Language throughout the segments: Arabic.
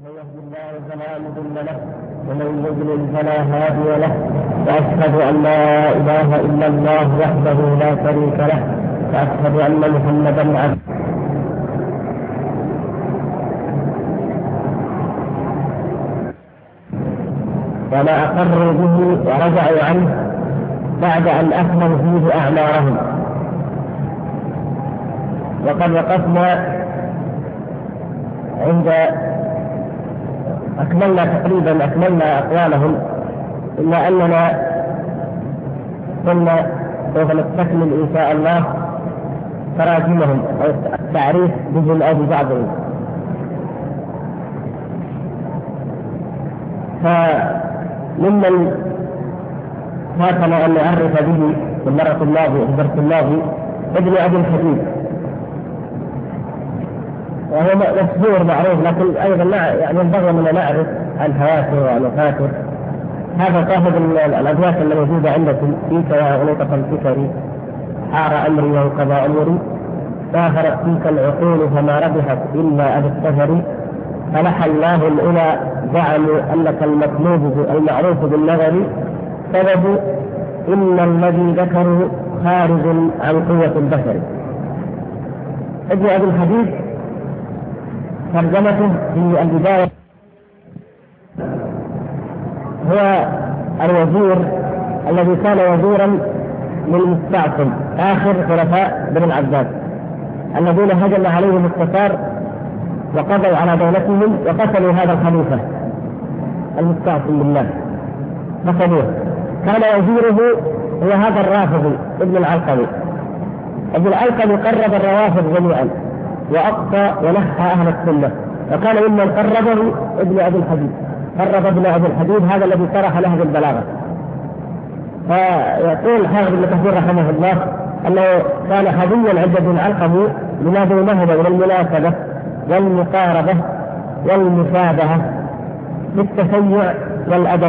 من يهد الله فلا مضل له ومن يضلل فلا هادي له، واشهد ان لا اله الا الله وحده لا شريك له، واشهد ان محمدا عبده وما اقروا به ورجعوا عنه بعد ان اخذوا فيه اعمارهم. وقد وقفنا عند أكملنا أقوالهم، إلا أننا كنا سوف نستكمل إن شاء الله تراجمهم أو التعريف بجزء ببعضهم. فممن فاتنا أن نعرف به في المرة الماضية الدرس الماضي ابن أبي الحديد، وهو مشهور معروف، لكن أيضا يعني ينبغي أن نعرف الهواتف والمفاتر. هذا صاحب الأبيات الموجودة عندكم: فيك يا غلطة الفكر حار أمري وانقضى أمري، سافرت فيك العقول فما ربحت إلا أبي السفر، فلح الله الأولى زعموا أنك المعروف بالنظر، سبب إن الذي ذكروا خارج عن قوة البشر. ابن أبي الحديد ترجمته في البداية هو الوزير الذي كان وزيرا للمستعصم آخر خلفاء بني العباس الذين هجم عليهم التتار وقضوا على دولتهم وقتلوا هذا الخليفة المستعصم بالله، قتلوه. كان وزيره هو هذا الرافضي ابن العلقمي. ابن العلقمي قرب الروافض جميعا وأقصى ونحى أهل السنة، وكان ممن قربه ابن أبي الحديد. قرب ابن أبي الحديد هذا الذي شرح له البلاغة. فيقول حافظ ابن كثير رحمه الله أنه كان حظيا عند ابن العلقمي لما بينهما من المناسبة والمقاربة والمشابهة في التشيع والأدب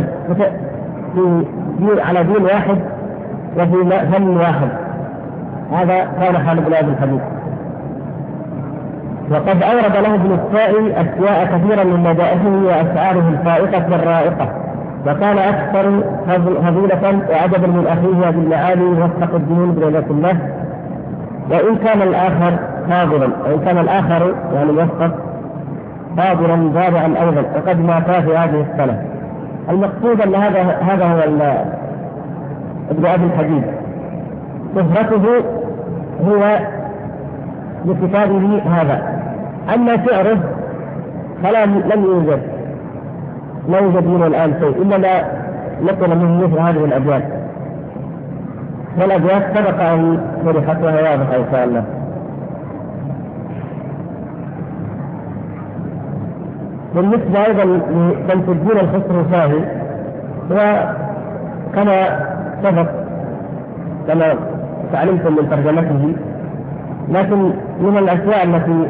على دين واحد وفي فن واحد. هذا كان حال ابن أبي الحديد. وقد أورد له ابن السائي أشياء كثيرا من مدائحه وأشعاره الفائقة الرائقة، وكان أكثر فضيلة وعجبا من أخيه بالمعالي وفق الدين بن الله. وإن كان الآخر فاضلا، وإن كان الآخر يعني موفق فاضلا جابعا أيضا، وقد مات في هذه السنة. المقصود أن هذا هو ابن أبي الحديد. شهرته هو بكتابه هذا. أما شعره فلا لم يوجد منه الآن شيء إلا ما نقل منه مثل هذه الأبيات، والأبيات سبق أن شرحت وهي واضحة إن شاء الله. بالنسبة أيضا لشمس الدين الخسروساني، وكما سبق كما تعلمتم من ترجمته، لكن من الأشياء التي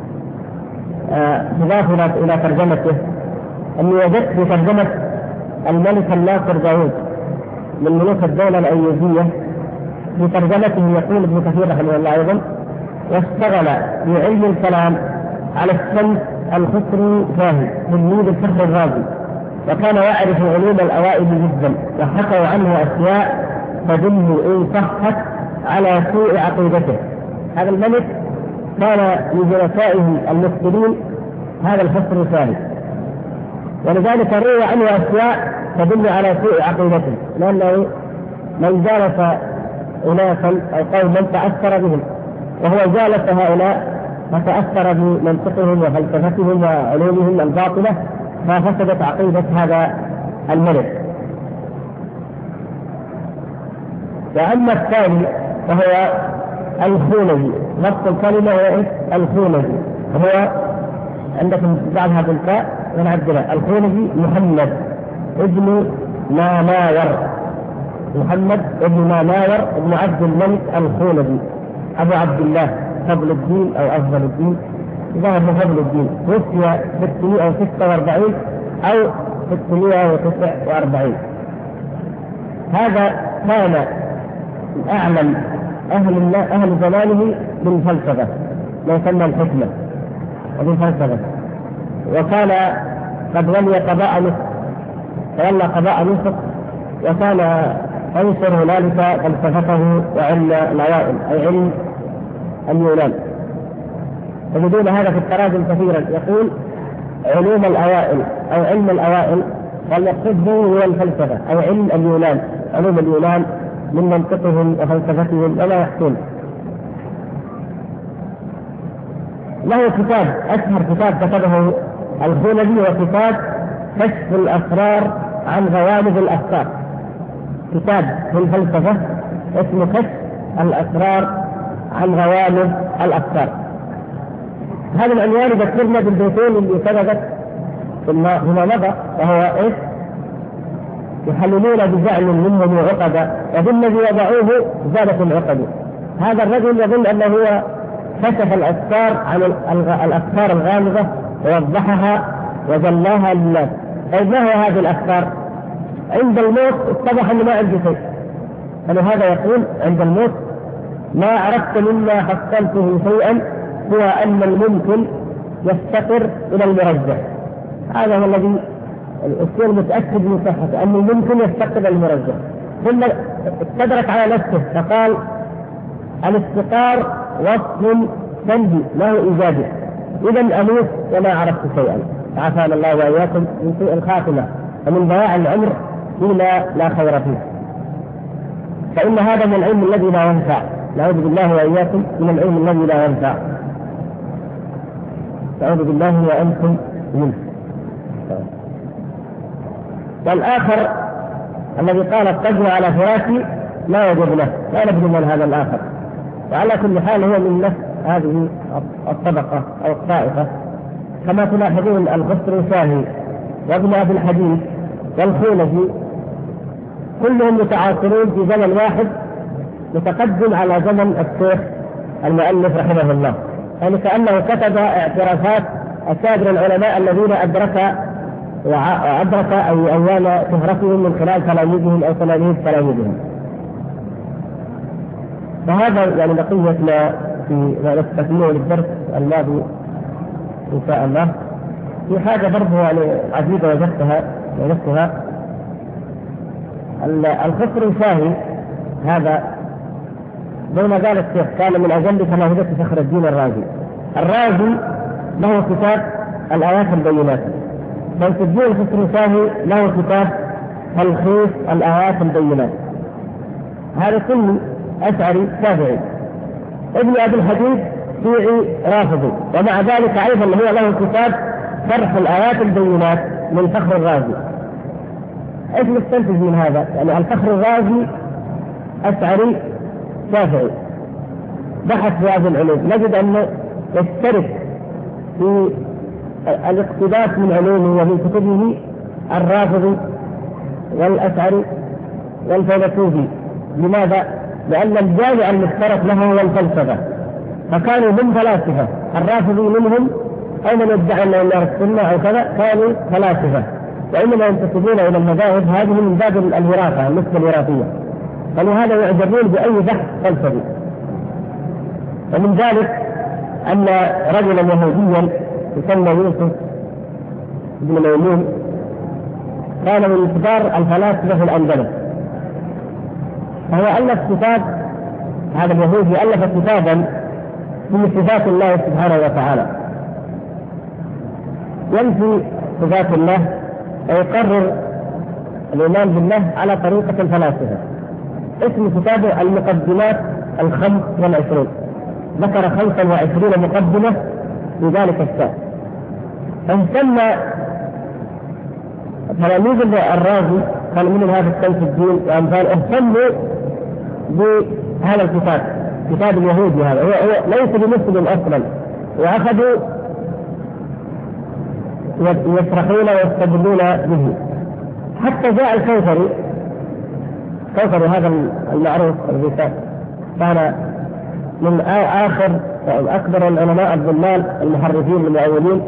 تضاف إلى ترجمته أني وجدت في ترجمة الملك الناصر داوود من ملوك الدولة الأيوبية، في ترجمته يقول ابن كثير رحمه الله أيضا: واشتغل في علم الكلام على الشمس الخسروساني تلميذ الفخر الرازي، وكان يعرف علوم الأوائل جدا، وحكوا عنه أشياء تدل إن صحت على سوء عقيدته. هذا الملك كان من جلسائه المسلمين هذا الخسروساني، ولذلك روى عنه أشياء تدل على سوء عقيدته، لأنه من جالس أناسا أو قوما تأثر بهم، وهو جالس هؤلاء فتأثر بمنطقهم وفلسفتهم وعلومهم الباطلة، ففسدت عقيدة هذا الملك. وأما الثاني وهو الخونجي، نفس الكلمة هو الخونجي، وهو عندكم بعدها بالفاء ونعدلها. الخونجي محمد ابن ماناور، محمد ابن ماناور ابن عبد الملك الخونجي أبو عبد الله فضل الدين أو أفضل الدين، ظهر فضل الدين، توفي 646 أو 649. هذا كان أعلم أهل زمانه بالفلسفة، ما يسمى الحكمة وبالفلسفة، وكان قد ولي قضاء مصر، تولى قضاء مصر، وكان ينشر هنالك فلسفته وعلم الأوائل أي علم اليونان. تجدون هذا في التراجم كثيرا، يقول علوم الأوائل أو علم الأوائل، والمقصود به هو الفلسفة أو علم اليونان، علوم اليونان من منطقهم وفلسفتهم وما يحكون. له كتاب أشهر كتاب كتبه الخولجي، وكتاب كشف الأسرار عن غوامض الأفكار، كتاب في الفلسفة اسمه كشف الأسرار عن غوامض الأفكار. هذا العنوان يذكرنا بالبيتين اللي سبقت فيما مضى، وهو ايش؟ يحللون بزعم منهم عقدا وبالذي وضعوه زادت العقد. هذا الرجل يظن انه هو كشف الافكار عن الافكار الغامضه ووضحها وجلاها للناس. طيب ما هي هذه الافكار؟ عند الموت اتضح انه ما عنده شيء، فلهذا يقول عند الموت ما عرفت مما حصلته شيئا هو ان الممكن يفتقر الى المرجح. هذا هو الذي الأصول متأكد من صحته، أنه ممكن يفتقد المرجح. ثم استدرك على نفسه فقال الافتقار وصف سلبي له إيجابي، إذا أموت وما عرفت شيئا. عافانا الله وإياكم من سوء الخاتمة ومن ضياع العمر فيما لا خير فيه، فإن هذا من العلم الذي لا ينفع. نعوذ بالله وإياكم من العلم الذي لا ينفع، نعوذ بالله وأنتم منه. والآخر الذي قال اتجه على فراشي لا يجوز له، لا ندري من هذا الآخر. وعلى كل حال هو من نفس هذه الطبقة أو الطائفة، كما تلاحظون الخسروساني وابن أبي الحديث والخولجي كلهم متعاصرون في زمن واحد متقدم على زمن الشيخ المؤلف رحمه الله، يعني كأنه كتب اعترافات أكابر العلماء الذين أدرك أي أيام شهرتهم من خلال تلاميذهم أو تلاميذهم. فهذا يعني بقية ما نستكمله للدرس الماضي إن شاء الله. في حاجة برضه يعني عجيبة وجدتها الخسروساني هذا بين قال الشيخ كان من أجل تلامذة فخر الدين الرازي. الرازي له كتاب الآيات البينات، شمس الدين الخسروساني له كتاب تلخيص الآيات البينات. هذا كله أشعري شافعي. ابن أبي الحديث شيعي رافضي، ومع ذلك أيضا هو له كتاب شرح الآيات البينات من فخر الرازي. ايش نستنتج من هذا؟ يعني الفخر الرازي أشعري شافعي بحث في هذه العلوم، نجد أنه يشترك في الاقتباس من علومه ومن كتبه الرافضي والأشعري والفيلسوفي. لماذا؟ لأن الجامع المشترك له هو الفلسفة، فكانوا هم فلاسفة. الرافضي منهم أو من يدعي أنه من السنة أو كذا كانوا فلاسفة، وإنما ينتسبون إلى المذاهب هذه من باب الوراثة، النسبة الوراثية، فلهذا يعجبون بأي بحث فلسفي. ومن ذلك أن رجلا يهوديا يسمى يوسف بن ميمون كان من كبار الفلاسفة في الأندلس، فهو ألف كتاب، هذا اليهودي ألف كتابا في صفات الله سبحانه وتعالى، ينفي صفات الله ويقرر الإيمان بالله على طريقة الفلاسفة. اسم كتابه المقدمات 25، ذكر 25 مقدمة في ذلك الكتاب. فاهتم تلاميذ الرازي كان من هذا شمس الدين وأمثال اهتموا بهذا الكتاب، كتاب اليهودي هذا هو ليس بمسلم أصلا، وأخذوا يشرحون ويستدلون به حتى جاء الكوثري هذا المعروف الذي كان من آخر أكبر العلماء الضلال المحرفين المؤولين،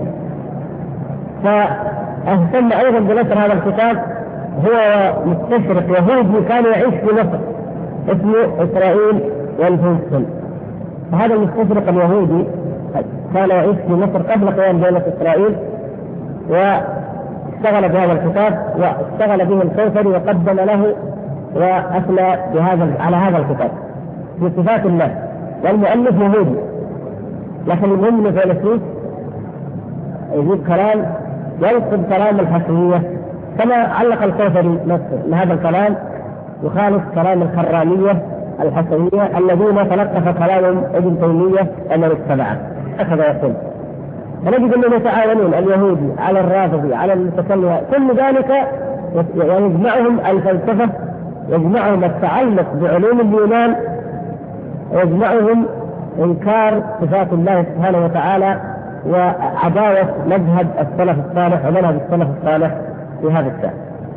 فاهتم أيضا بنشر هذا الكتاب. هو مستشرق يهودي كان يعيش في مصر اسمه إسرائيل والفلسطين. فهذا المستشرق اليهودي كان يعيش في مصر قبل قيام دولة إسرائيل، واشتغل بهذا الكتاب واشتغل به الكوثري وقدم له وأثنى على هذا الكتاب بصفات الله، والمؤلف يهودي، لكن المهم فيلسوف يجيب كلام ينقض كلام الحسنية، كما علق الكوثري نفسه لهذا الكلام يخالف كلام الخرامية الحسنية الذين تلقف كلام ابن تيمية أن اتبعه، هكذا يقول. فنجد أنهم يتعاونون، اليهودي على الرافضي على المتكلم، كل ذلك يجمعهم الفلسفة، يجمعهم التعلق بعلوم اليونان، يجمعهم إنكار صفات الله سبحانه وتعالى وعداوة مذهب السلف الصالح ومنهج السلف الصالح في هذا الشأن.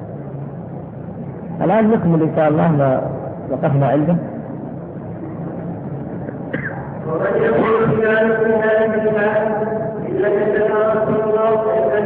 الآن نكمل إن شاء الله ما وقفنا عنده. وقد يقول الإنسان في هذا الكتاب إلا تتبارك الله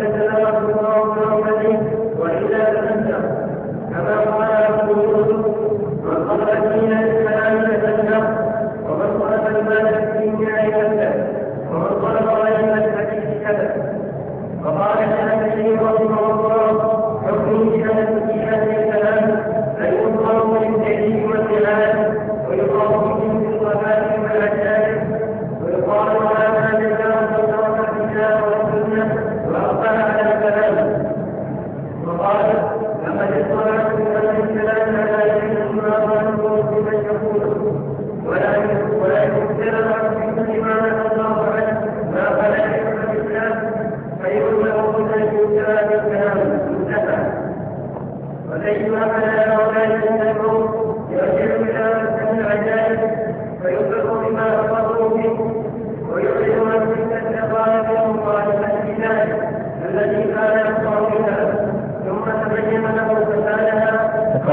برحمته وإلا تنسى، كما قال رسول يوسف: من طلب الدين بالكلام تتنسى، ومن طلب المال بالدين يتنسى، ومن طلب غير الحديث كذا. وقال الشافعي رحمه الله: حكم في هذا الكلام أن يقرأ بالتأليف والقراءة، ويقرأ به بالصفات والأشياء، ويقال هذا جزاء ترك الكتاب والسنة وأقبل على الكلام. وقال: لقد اطلعت من الكلام على يد ما ظننت بمن يقول، ولا يكثر عن كل ما نهى الله عنه ما فلا يحب الإسلام، فيقول له كل الكتاب الكلام منتهى. وليس على هؤلاء يستمعون يرجع إلى أحسن العجائب فيخبر بما أخبروا به، ويعلن عن تلك الدقائق ومخالفة البلاد التي كان يقطع بها، ثم تبين له فسادها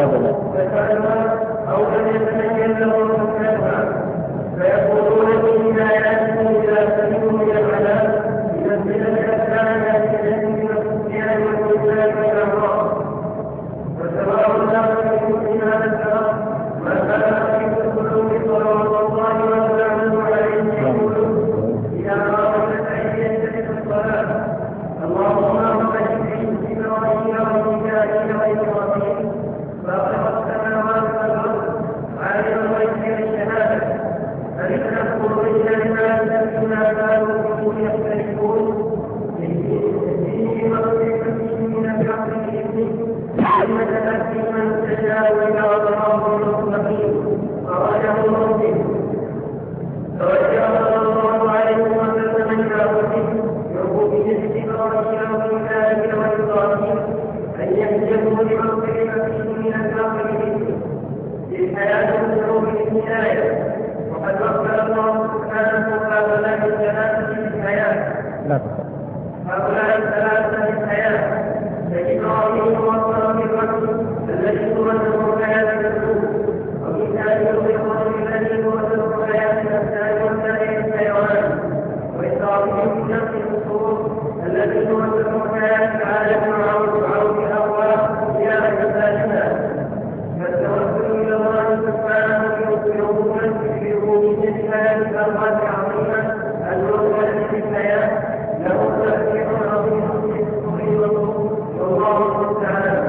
أو لم يتبين له فسادها، فيقولون إن آياته إذا سمعوا من العذاب ينزل الأسلام يأتي من الصيام والإسلام والأمراض. وسواء لا يكون هذا الكلام ما كان في القلوب صلوات الله وسلامه عليه يقول: إذا قامت أيدي الصلاة اللهم رب جبريل إبراهيم وميكائيل وإبراهيم فاطر السماوات والأرض عالم الغيب والشهادة ألم نذكر بين الناس فيما كانوا فيه يختلفون به وصفته من الحق بإذنه إنك تأتي من تشاء إلى صراط مستقيم. أخرجه مسلم. توجه صلى الله عليه وسلم إلى ربه يرجو بجد إبراهيم وميكائيل وإبراهيم أن يهديه لمغفرة فيه من الحق بإذنه للحياة والسلوك بالهداية. وقد وفق الله سبحانه هؤلاء الثلاثة للحياة. هؤلاء الثلاثة للحياة فإبراهيم وصل بالرجل الذي تمثل حياة الرسول، وميكائيل بالرجل الذي تمثل حياة الأبدان وسائر الحيوان، وإبراهيم بنفس الأصول الذي تمثل حياة العالم وعود الأرواح إلى أسبابها. فالتوسل إلى الله سبحانه بربوبيته هذه الأرواح العظيمة الموجودة في الحياة له تأثير عظيم في الصدور والله تعالى.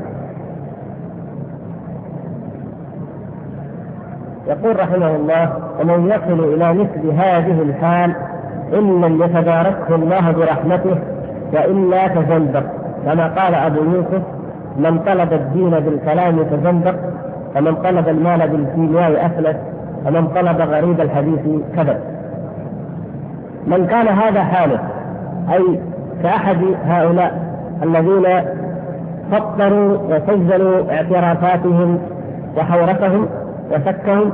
يقول رحمه الله: ومن يصل إلى مثل هذه الحال إن لم يتداركه الله برحمته وإلا تزندق، كما قال أبو يوسف: من طلب الدين بالكلام تزندق، ومن طلب المال بالكيمياء أفلس، ومن طلب غريب الحديث كذب. من كان هذا حاله، أي كأحد هؤلاء الذين فطروا وسجلوا اعترافاتهم وحورتهم وشكهم،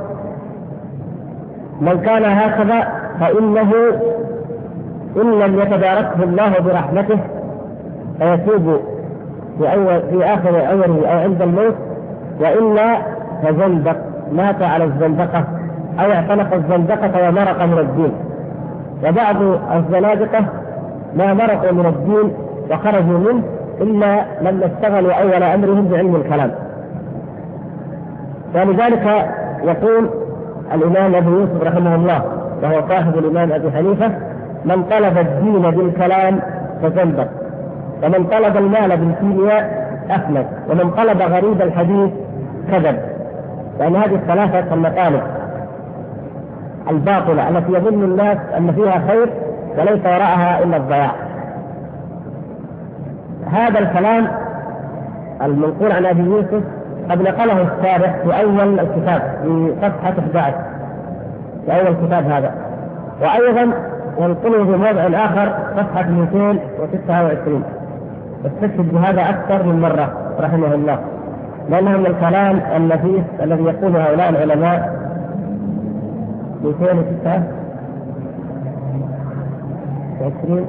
من كان هكذا فإنه إن لم يتداركه الله برحمته فيتوب في آخر عمره أو عند الموت، وإلا فزندق، مات على الزندقة أو اعتنق الزندقة ومرق من الدين. وبعض الزنادقة ما مرقوا من الدين وخرجوا منه إلا لما اشتغلوا أول أمرهم بعلم الكلام. ولذلك يقول الإمام أبو يوسف رحمه الله وهو صاحب الإمام أبي حنيفة: من طلب الدين بالكلام فزندق، ومن طلب المال بالكيمياء أفلس، ومن طلب غريب الحديث كذب. لأن هذه الثلاثة المطالب الباطلة التي يظن الناس أن فيها خير وليس وراءها إلا الضياع. هذا الكلام المنقول عن أبي يوسف قد نقله الشارح في أول الكتاب في صفحة 11 في أول الكتاب هذا، وأيضا ينقله في موضع آخر صفحة 229. استشهد بهذا أكثر من مرة رحمه الله، لأنه من الكلام النفيس الذي يقوله هؤلاء العلماء. 229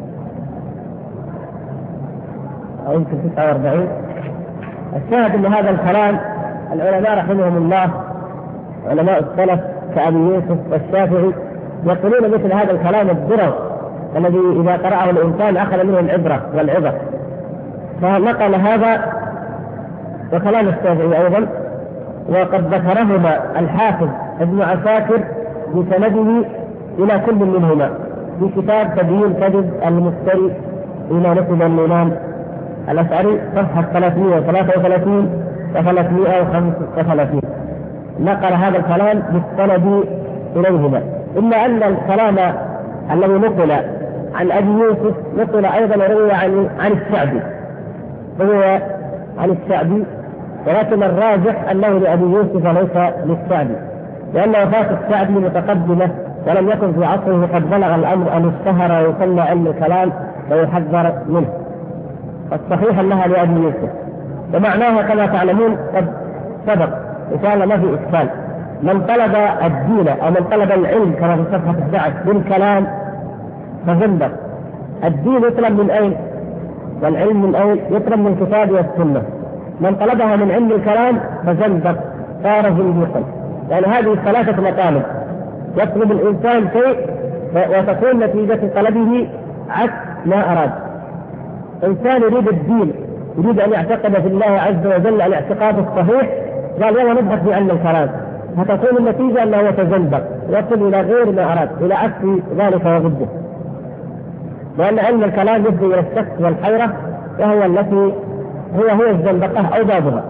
أو يمكن 49. الشاهد أن هذا الكلام العلماء رحمهم الله علماء السلف كأبي يوسف والشافعي يقولون مثل هذا الكلام الدرر الذي إذا قرأه الإنسان أخذ منه العبرة والعبر. فنقل هذا وكلام الشافعي أيضا، وقد ذكرهما الحافظ ابن عساكر بسنده إلى كل منهما في كتاب تبيين كذب المفتري إلى نسب الإمام الأشعري صفحة 333 و 335. نقل هذا الكلام بالسند إليهما، إلا أن الكلام الذي نقل عن أبي يوسف نقل أيضا روي عن الشعبي، روي عن الشعبي، ولكن الراجح أنه لأبي يوسف وليس للشعبي، لأن وفاة الشعبي متقدمة ولم يكن في عصره قد بلغ الأمر أن اشتهر ويسمى علم الكلام ويحذر منه. الصحيح أنها لأبي يوسف، ومعناها كما تعلمون قد سبق إن شاء الله ما في إشكال. من طلب الدين أو من طلب العلم كما في صفحة 11 بالكلام فزندق. الدين يطلب من أين؟ والعلم من أين؟ يطلب من الكتاب والسنة. من طلبها من علم الكلام فزندق، صار زنديقا. يعني هذه ثلاثة مطالب يطلب الإنسان شيء وتكون نتيجة طلبه عكس ما أراد. إنسان يريد الدين، يريد أن يعتقد في الله عز وجل الاعتقاد الصحيح، قال يلا نبحث في علم الكلام، فتكون النتيجة أنه يتزندق يصل إلى غير ما أراد، إلى عكس ذلك وضده. لأن علم الكلام يفضي إلى الشك والحيرة، وهو التي هو الزندقة أو بابها.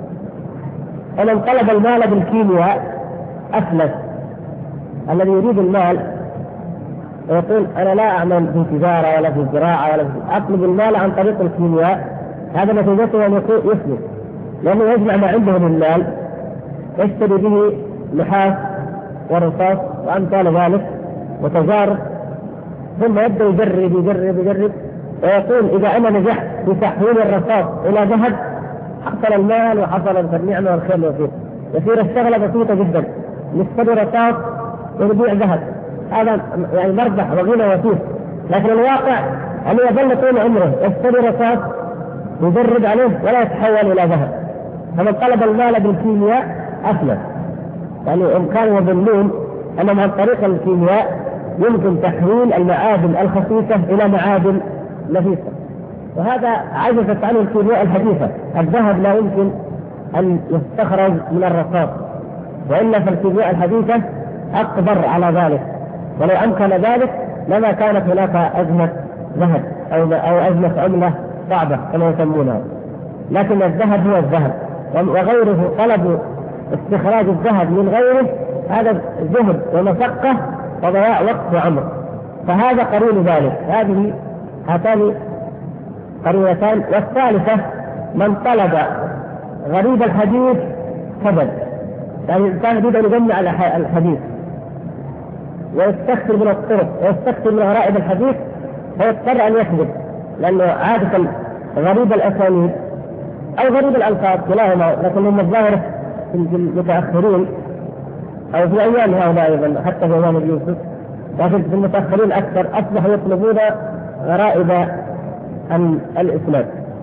ومن طلب المال بالكيمياء أفلس. الذي يريد المال ويقول أنا لا أعمل في تجارة ولا في زراعة ولا في أطلب المال عن طريق الكيمياء، هذا نتيجته أن يكون يفلس، لأنه يجمع ما عنده من المال يشتري به نحاس ورصاص وأمثال ذلك وتجارب، ثم يبدأ يجرب ويقول إذا أنا نجحت في تحويل الرصاص إلى ذهب حصل المال وحصل النعمة والخير والخير. يصير الشغلة بسيطة جدا، نشتري رصاص ونبيع ذهب، هذا يعني مربح وغنى وفير. لكن الواقع أنه يظل طول عمره يشتري رصاص يجرب عليه ولا يتحول إلى ذهب. فمن طلب المال بالكيمياء أفلس. يعني إن كانوا يظنون أن عن طريق الكيمياء يمكن تحويل المعادن الخفيفة إلى معادن نفيسة، وهذا عجزت عنه الكيمياء الحديثة. الذهب لا يمكن أن يستخرج من الرصاص، وإلا فالكيمياء الحديثة أقدر على ذلك، ولو أمكن ذلك لما كانت هناك أزمة ذهب أو أزمة عملة صعبة كما يسمونها. لكن الذهب هو الذهب، وغيره طلب استخراج الذهب من غيره هذا زهد ومشقة وضياع وقت وعمر، فهذا قرين ذلك. هاتان قرينتان. والثالثة من طلب غريب الحديث كذب. يعني الإنسان يريد أن يجمع الحديث ويستكثر من الطرق ويستكثر من غرائب الحديث، فيضطر أن يكذب، لأنه عادة غريب الأسانيد أو غريب الألفاظ كلاهما، لكن هم الظاهرة في المتأخرين أو في أيام هؤلاء أيضا حتى في أيام يوسف، لكن في المتأخرين أكثر أصبحوا يطلبون غرائب الإسناد.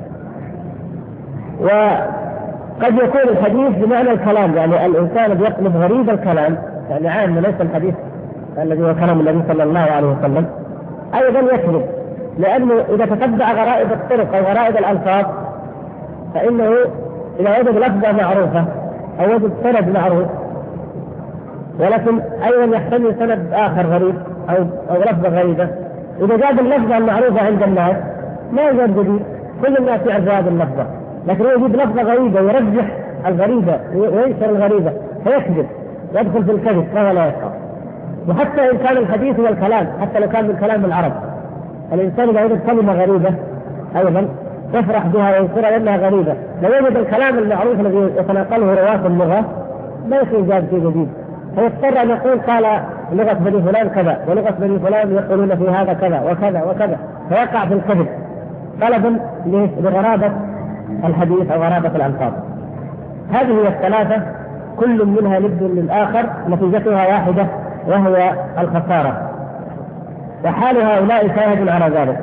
وقد يكون الحديث بمعنى الكلام، يعني الإنسان يطلب غريب الكلام، يعني عام ليس الحديث الذي هو كلام النبي صلى الله عليه وسلم، أيضا يكذب، لأنه إذا تتبع غرائب الطرق أو غرائب الألفاظ فإنه إذا وجد لفظة معروفة أو وجد سند معروف، ولكن أيضا يحتمل سند آخر غريب أو لفظة غريبة، إذا جاب اللفظة المعروفة عند الناس ما يوجد جديد، كل الناس يعرف هذه اللفظة، لكن يجيب لفظة غريبة يرجح الغريبة وينشر الغريبة فيكذب، يدخل في الكذب فهو لا يفقه. وحتى إن كان الحديث والكلام، حتى لو كان من كلام العرب، الإنسان إذا وجد كلمة غريبة أيضا يفرح بها وينكرها لأنها غريبة. لو وجد الكلام المعروف الذي يتناقله رواة اللغة لا يوجد شيء جديد، فيضطر أن يقول قال لغة بني فلان كذا ولغة بني فلان يقولون في هذا كذا وكذا وكذا، فيقع في الكذب طلبا لغرابة الحديث أو غرابة الألفاظ. هذه هي الثلاثة كل منها ند للآخر، نتيجتها واحدة وهو الخسارة، وحال هؤلاء شاهد على ذلك.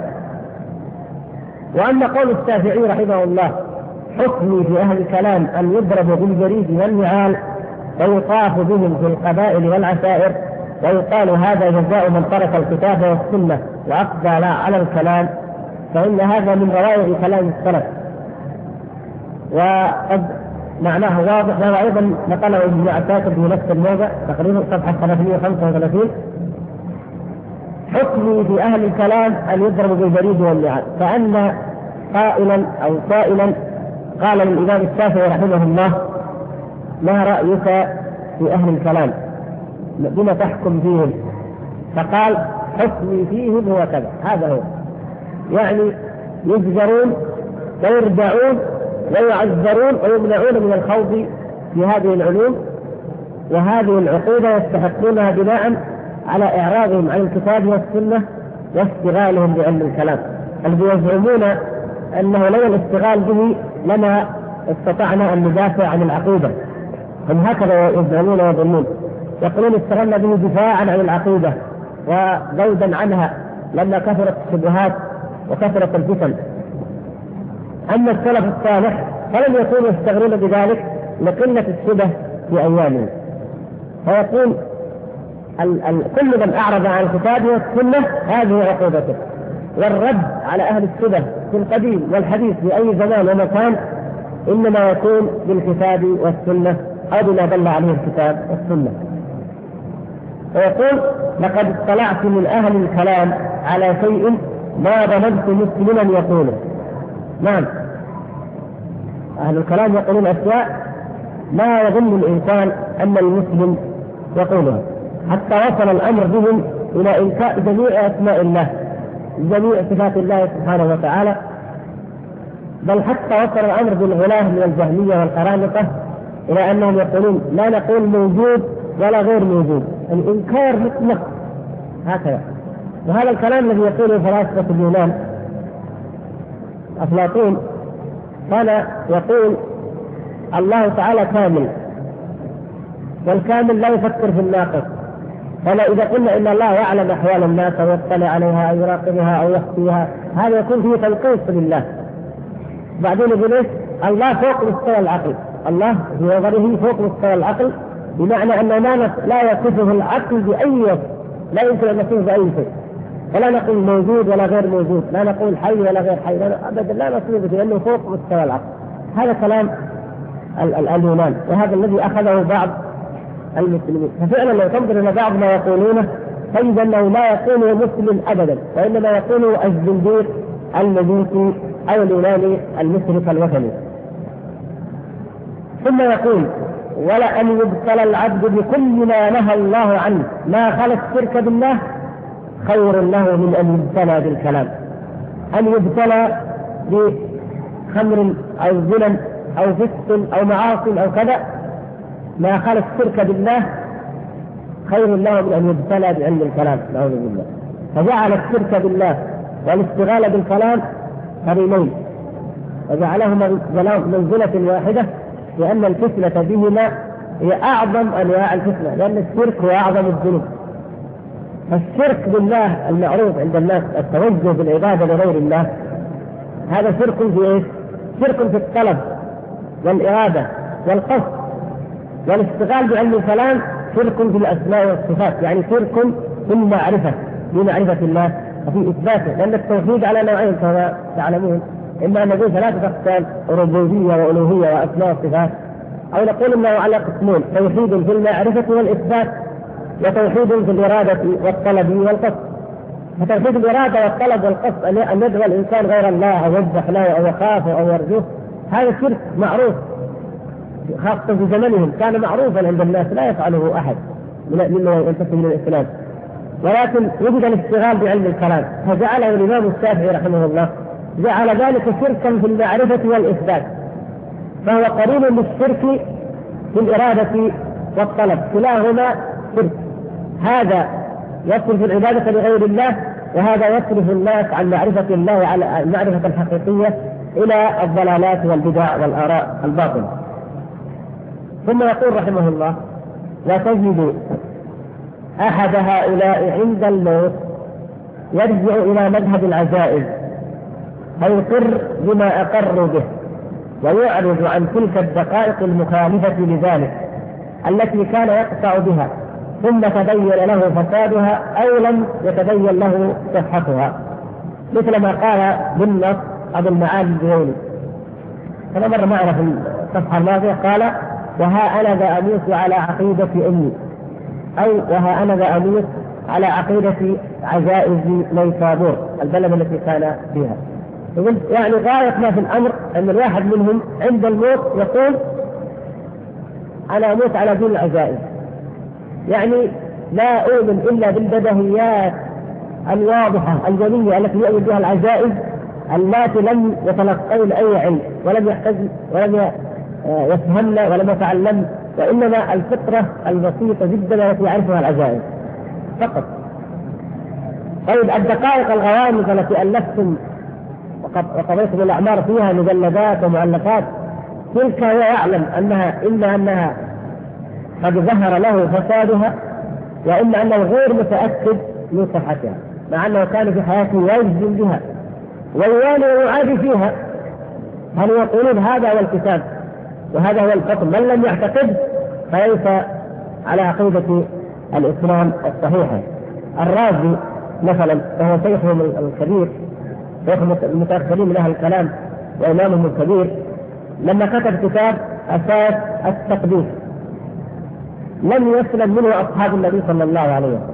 وأما قول الشافعي رحمه الله حكمي في أهل الكلام أن يضربوا بالجريد والنعال ويطاف بهم في القبائل والعشائر ويقال هذا جزاء من ترك الكتاب والسنة وأقبل على الكلام، فإن هذا من روائع كلام السلف، وقد معناه واضح. وهو أيضا نقله ابن عساكر في نفس الموضع تقريبا صفحة 335: حكمي في أهل الكلام أن يضربوا بالجريد والنعال. فأن قائلا أو سائلا قال للإمام الشافعي رحمه الله: ما رأيك في أهل الكلام؟ بما تحكم فيهم؟ فقال: حكمي فيهم هو كذا. هذا هو، يعني يزجرون ويردعون ويعذرون ويمنعون من الخوض في هذه العلوم وهذه العقوبة، يستحقونها بناء على إعراضهم عن الكتاب والسنة واشتغالهم بعلم الكلام، الذي يزعمون أنه لولا الاشتغال به لما استطعنا أن ندافع عن العقيدة. هم هكذا يزعمون ويظنون، يقولون اشتغلنا به دفاعا عن العقيدة وزودا عنها لما كثرت الشبهات وكثرت الفتن. أما السلف الصالح فلم يكونوا يشتغلون بذلك لقلة الشبه في أيامهم. فيقول كل من أعرض عن الكتاب والسنة هذه عقوبته، والرد على أهل الشبه في القديم والحديث في أي زمان ومكان إنما يكون بالكتاب والسنة أو بما دل عليه الكتاب والسنة. ويقول: لقد اطلعت من أهل الكلام على شيء ما ظننت مسلما يقوله. نعم، أهل الكلام يقولون أشياء ما يظن الإنسان أن المسلم يقولها، حتى وصل الأمر بهم إلى إنكار جميع أسماء الله، جميع صفات الله سبحانه وتعالى، بل حتى وصل الأمر بالغلاة من الجهمية والقرامطة إلى أنهم يقولون لا نقول موجود ولا غير موجود، الإنكار مطلق هكذا. وهذا الكلام الذي يقوله فلاسفة اليونان أفلاطون، كان يقول الله تعالى كامل، والكامل لا يفكر في الناقص. فلا إذا قلنا إن الله يعلم أحوال الناس ويطلع عليها أو يراقبها أو يخفيها، هذا يكون فيه تنقيص لله. بعدين يقول إيش؟ الله فوق مستوى العقل، الله في نظره فوق مستوى العقل، بمعنى أنه لا يصفه العقل بأي وصف، لا يمكن أن يصفه بأي شيء. ولا نقول موجود ولا غير موجود، لا نقول حي ولا غير حي، أبدا لا نصفه لأنه فوق مستوى العقل. هذا كلام اليونان، وهذا الذي أخذه بعض المسلمين. ففعلا لو تنظر إلى بعض ما يقولونه تجد أنه لا يقوله مسلم أبدا، وإنما يقوله الزنديق المجوسي أو اليوناني المشرك الوثني. ثم يقول: ولا أن يبتلى العبد بكل ما نهى الله عنه ما خلا الشرك بالله خير له من أن يبتلى بالكلام. أن يبتلى بخمر أو زنا أو فسق أو معاصي أو كذا ما خلا الشرك بالله خير له من أن يبتلى بعلم الكلام، نعوذ بالله. فجعل الشرك بالله والاشتغال بالكلام قرينين، وجعلهما منزلة واحدة، لأن الفتنة بهما هي أعظم أنواع الفتنة، لأن الشرك هو أعظم الذنوب. فالشرك بالله المعروف عند الناس التوجه بالعبادة لغير الله، هذا شرك في إيش؟ شرك في الطلب والإرادة والقصد. والاشتغال بعلم الكلام شرك في الأسماء والصفات، يعني شرك في المعرفة بمعرفة الله وفي إثباته، لأن التوحيد على نوعين كما تعلمون: إما أن نقول ثلاثة أقسام: ربوبية وألوهية وأسماء وصفات، أو نقول إنه على قسمين: توحيد في المعرفة والإثبات، وتوحيد في الإرادة والطلب والقصد. فتوحيد الإرادة والطلب والقصد أن يدعو الإنسان غير الله أو يذبح له أو يخافه أو يرجوه، هذا شرك معروف خاصة في زمنهم، كان معروفا عند الناس لا يفعله أحد مما ينتسب إلى الإسلام، ولكن وجد الاشتغال بعلم الكلام فجعله الإمام الشافعي رحمه الله جعل ذلك شركا في المعرفة والإثبات، فهو قرين للشرك في الإرادة والطلب، كلاهما شرك. هذا يصرف العبادة لغير الله، وهذا يصرف الناس عن معرفة الله على المعرفة الحقيقية إلى الضلالات والبدع والآراء الباطلة. ثم يقول رحمه الله: وتجد أحد هؤلاء عند الموت يرجع إلى مذهب العزائز فيقر بما أقروا به ويعرض عن تلك الدقائق المخالفة لذلك التي كان يقطع بها، ثم تبين له فسادها أو لم يتبين له صحتها، مثل ما قال بالنص أبو المعالي الجويني كما مر معنا في الصفحة الماضية، قال: وها أنا ذا أموت على عقيدة أمي، أو وها أنا ذا أموت على عقيدة عزائز نيسابور البلد التي كان فيها. يعني غاية ما في الأمر أن الواحد منهم عند الموت يقول: أنا أموت على دين العزائز، يعني لا أؤمن إلا بالبدهيات الواضحة الجلية التي يؤمن بها العزائز التي لم يتلقين أي علم ولم يفهمن ولم يتعلمن، وإنما الفطرة البسيطة جدا التي يعرفها العزائز فقط. طيب الدقائق الغوامض التي ألفتم وقضيتم الأعمار فيها مجلدات ومؤلفات، تلك هو يعلم أنها قد ظهر له فسادها، وإما أنه غير متأكد من صحتها، مع أنه كان في حياته يجزم بها ويوالي ويعادي فيها. هل يقولون هذا هو الكتاب وهذا هو الحكم؟ من لم يعتقد فليس على عقيدة الإسلام الصحيحة. الرازي مثلا وهو شيخهم الكبير، شيخ المتأخرين من أهل الكلام وإمامهم الكبير، لما كتب كتاب أساس التقديس لم يسلم منه أصحاب النبي صلى الله عليه وسلم.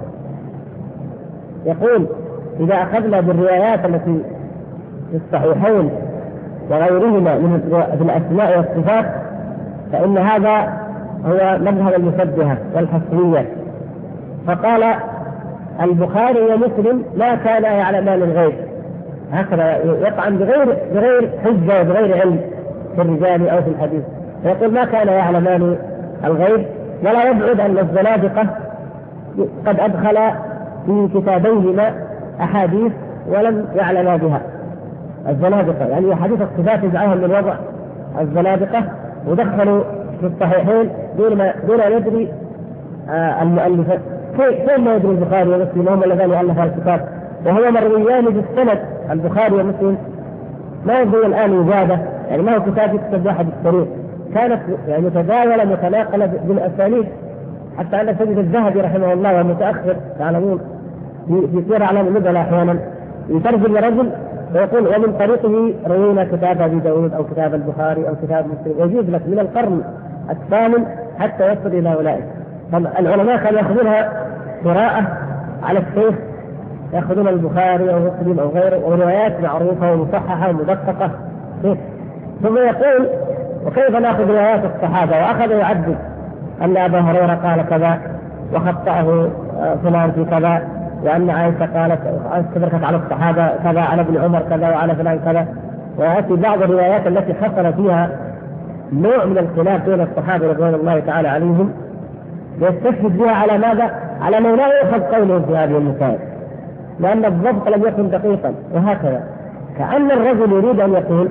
يقول: إذا أخذنا بالروايات التي في الصحيحين وغيرهما من الأسماء والصفات فإن هذا هو مذهب المشبهة والحصرية. فقال: البخاري ومسلم لا كانا يعلمان الغيب، هكذا يطعن بغير حجة وبغير علم في الرجال أو في الحديث، فيقول ما كان يعلمان الغيب. ولا يبعد أن الزنادقة قد أدخل في كتابيهما أحاديث ولم يعلما بها. الزنادقة يعني حديث الصفات يدعوها من وضع الزنادقة، ودخلوا في الصحيحين دون أن يدري المؤلفات. كيف ما يدري البخاري ومسلم هم اللذان يؤلفا الكتاب وهو مرويان بالسند؟ البخاري ومسلم ما يدري الآن إجابة، يعني ما هو كتاب يكتب واحد الطريق، كانت يعني متداولة متناقلة بالأسانيد، حتى أن سيد الذهبي رحمه الله والمتأخر تعلمون في سير أعلام النبلاء أحيانا يترجم لرجل ويقول: ومن طريقه روينا كتاب أبي داود أو كتاب البخاري أو كتاب مسلم، يجيب لك من القرن الثامن حتى يصل إلى أولئك. العلماء كانوا يأخذونها قراءة على الشيخ، يأخذون البخاري أو مسلم أو غيره وروايات معروفة ومصححة ومدققة. ثم يقول: وكيف نأخذ روايات الصحابة؟ وأخذ يعدد أن أبا هريرة قال كذا وخطأه فلان في كذا، وأن عائشة قالت استدركت على الصحابة كذا، على ابن عمر كذا، وعلى فلان كذا. ويأتي بعض الروايات التي حصل فيها نوع من الخلاف بين الصحابة رضوان الله تعالى عليهم يستشهد بها على ماذا؟ على ما لا يؤخذ قولهم في هذه المسائل، لأن الضبط لم يكن دقيقا. وهكذا كأن الرجل يريد أن يقول: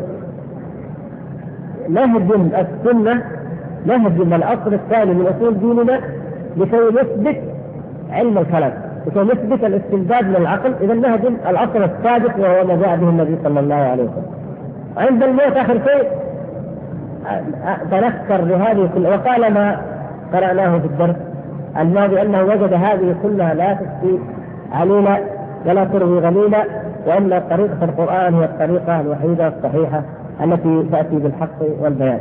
نهدم السنة، نهدم الأصل الثاني من أصول ديننا لكي نثبت علم الكلام، لكي نثبت الاستمداد من العقل. إذا نهدم الأصل السابق وهو ما جاء به النبي صلى الله عليه وسلم. عند الموت آخر شيء تنكر لهذه كلها، وقال ما قرأناه في الدرس الماضي أنه وجد هذه كلها لا تسقي علينا ولا تروي غليلا، وأن طريقة القرآن هي الطريقة الوحيدة الصحيحة التي تأتي بالحق والبيان.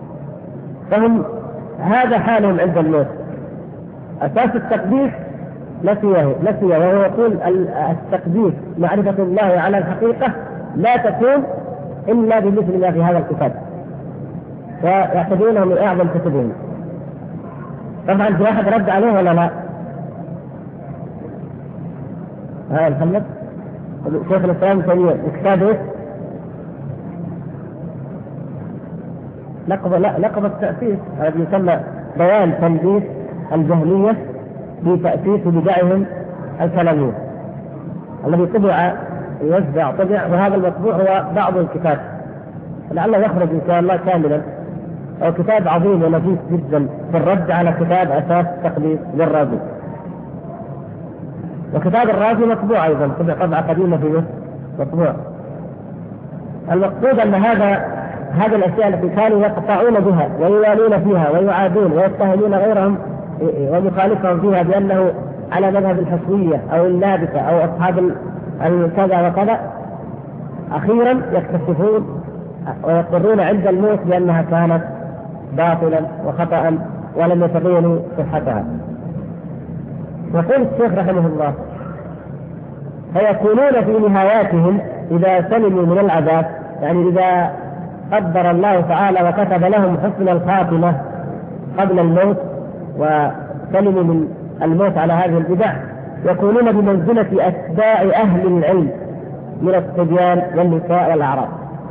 فهم هذا حالهم عند الموت. أساس التقديس نسي وهو يقول التقديس معرفة الله على الحقيقة لا تكون إلا بمثل ما في هذا الكتاب، ويعتبرونه من أعظم كتبهم. طبعا في واحد رد عليه ولا لا؟ محمد شيخ الإسلام تيمية كتابه لقب التأسيس الذي يسمى بيان تلبيس الجهمية بتأسيس بدعهم الكلامية، الذي يوزع طبع، وهذا المطبوع هو بعض الكتاب، لعله يخرج إن شاء الله كاملا، أو كتاب عظيم ونفيس جدا في الرد على كتاب أساس التقليد للرازي. وكتاب الرازي مطبوع أيضا، طبعة قديمة في مصر مطبوع. المقصود أن هذه الأشياء التي كانوا يقطعون بها ويوالون فيها ويعادون ويتهمون غيرهم ومخالفهم فيها بأنه على مذهب الحسوية أو النابتة أو أصحاب الكذا وكذا، أخيرا يكتشفون ويقرون عند الموت بأنها كانت باطلا وخطأ ولم يتبينوا صحتها. يقول الشيخ رحمه الله: فيكونون في نهاياتهم إذا سلموا من العذاب، يعني إذا قدر الله تعالى وكتب لهم حسن الخاتمة قبل الموت وسلموا من الموت على هذه البدع، يكونون بمنزلة أتباع أهل العلم من الصبيان والنساء والأعراب.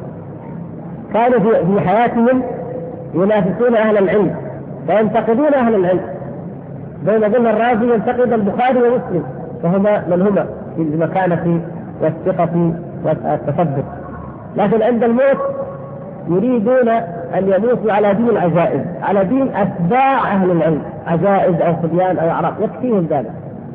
كانوا في حياتهم ينافسون أهل العلم وينتقدون أهل العلم، بينما قلنا الرازي ينتقد البخاري ومسلم، فهما من هما في المكانة والثقة والتثبت. لكن عند الموت يريدون أن يموتوا على دين العجائز، على دين أتباع أهل العلم، عجائز أو صبيان أو أعراب، يكفيهم ذلك.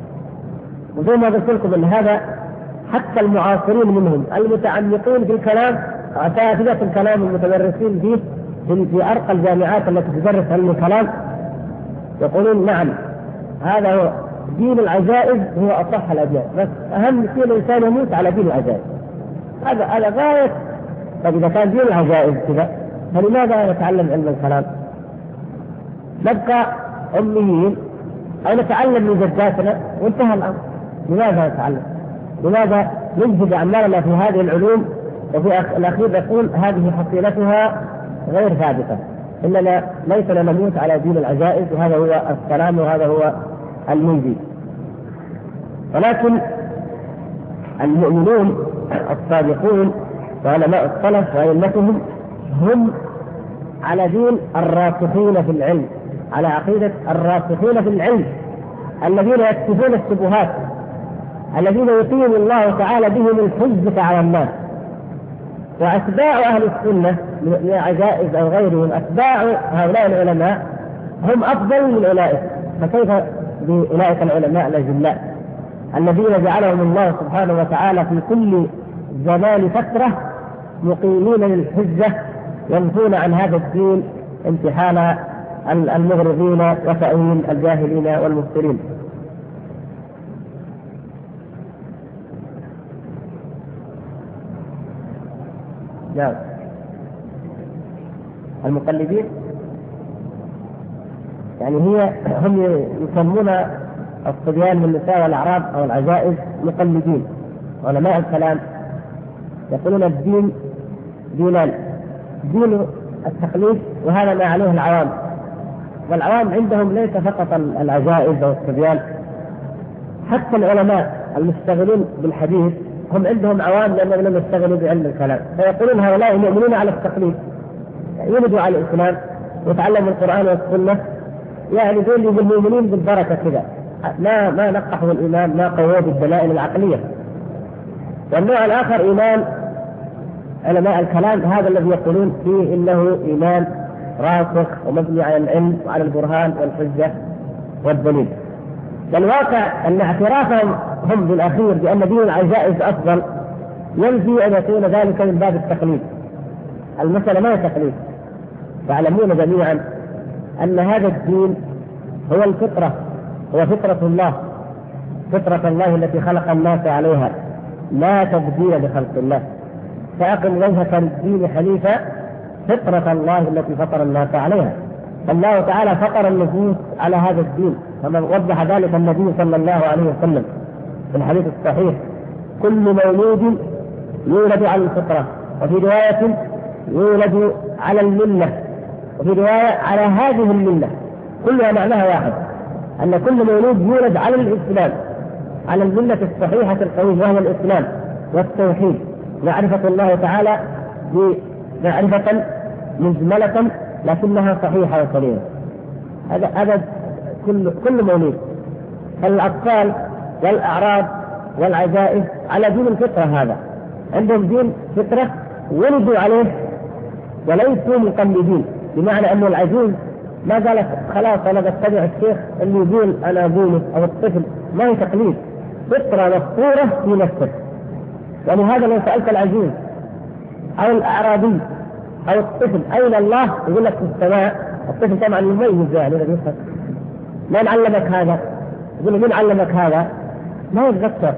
وزي ما قلت لكم أن هذا حتى المعاصرين منهم المتعمقين في الكلام، أساتذة الكلام المتدرسين فيه في أرقى الجامعات التي تدرس علم الكلام، يقولون نعم هذا هو دين العجائز، هو أصح الأديان، بس أهم شيء الإنسان يموت على دين العجائز، هذا غاية. طيب إذا كان دين العجائز كذا فلماذا نتعلم علم الكلام؟ نبقى أميين أو نتعلم من جداتنا وانتهى الأمر. لماذا نتعلم؟ لماذا نجهد أعمالنا في هذه العلوم وفي الأخير يقول هذه حصيلتها غير ثابتة؟ إننا ليس نموت على دين العجائز، وهذا هو السلام وهذا هو المنجي. ولكن المؤمنون الصادقون وعلماء السلف وأئمتهم هم على دين الراسخين في العلم، على عقيدة الراسخين في العلم الذين يكشفون الشبهات، الذين يقيم الله تعالى بهم الحجة على الناس. وأتباع أهل السنة من عجائز أو غيرهم، أتباع هؤلاء العلماء هم أفضل من أولئك، فكيف بأولئك العلماء الأجلاء الذين جعلهم الله سبحانه وتعالى في كل زمان فترة مقيمين للحجة ينفون عن هذا الدين امتحان المغرضين وتأويل الجاهلين والمبتلين. نعم. المقلدين يعني هم يسمون الصبيان والنساء والأعراب أو العجائز مقلدين. علماء الكلام يقولون الدين دينان: دين التقليد وهذا ما عليه العوام، والعوام عندهم ليس فقط العجائز أو الصبيان، حتى العلماء المشتغلين بالحديث هم عندهم عوام لأنهم لم يشتغلوا بعلم الكلام، فيقولون هؤلاء يؤمنون على التقليد، يولدوا على الإسلام ويتعلموا القرآن والسنة، يعني دول المؤمنين بالبركة كذا، ما نقحوا الإيمان، ما قووا بالدلائل العقلية. والنوع الآخر إيمان علماء الكلام، هذا الذي يقولون فيه إنه إيمان راسخ ومبني على العلم وعلى البرهان والحجة والدليل. والواقع أن اعترافهم هم بالأخير بأن دين العجائز أفضل ينفي أن يكون ذلك من باب التقليد. المسألة ما هي تقليد، تعلمون جميعا أن هذا الدين هو الفطرة، هو فطرة الله، فطرة الله التي خلق الناس عليها، لا تبديل لخلق الله. فأقم وجهك للدين حنيفا فطرة الله التي فطر الناس عليها. الله تعالى فطر النفوس على هذا الدين كما وضح ذلك النبي صلى الله عليه وسلم في الحديث الصحيح: كل مولود يولد على الفطرة، وفي رواية يولد على الملة، وفي رواية على هذه الملة، كلها معناها واحد، أن كل مولود يولد على الإسلام، على الملة الصحيحة القويمة، وهو الإسلام والتوحيد، معرفة الله تعالى بمعرفة مجملة لكنها صحيحة وسليمة. هذا كل مولود. الأطفال والأعراض والعجائز على دين الفطرة، هذا عندهم دين فطرة ولدوا عليه وليسوا مقلدين، بمعنى أن العجوز ما قالت خلاص أنا بتبع الشيخ اللي يقول أنا أقوله، أو الطفل، ما هي تقليد، فطرة مفطورة في نفسه. ولهذا لو سألت العجوز أو الأعرابي أو الطفل أين الله، يقول لك في السماء. الطفل طبعا يميز، يعني من علمك هذا؟ يقول من علمك هذا؟ ما يتذكر،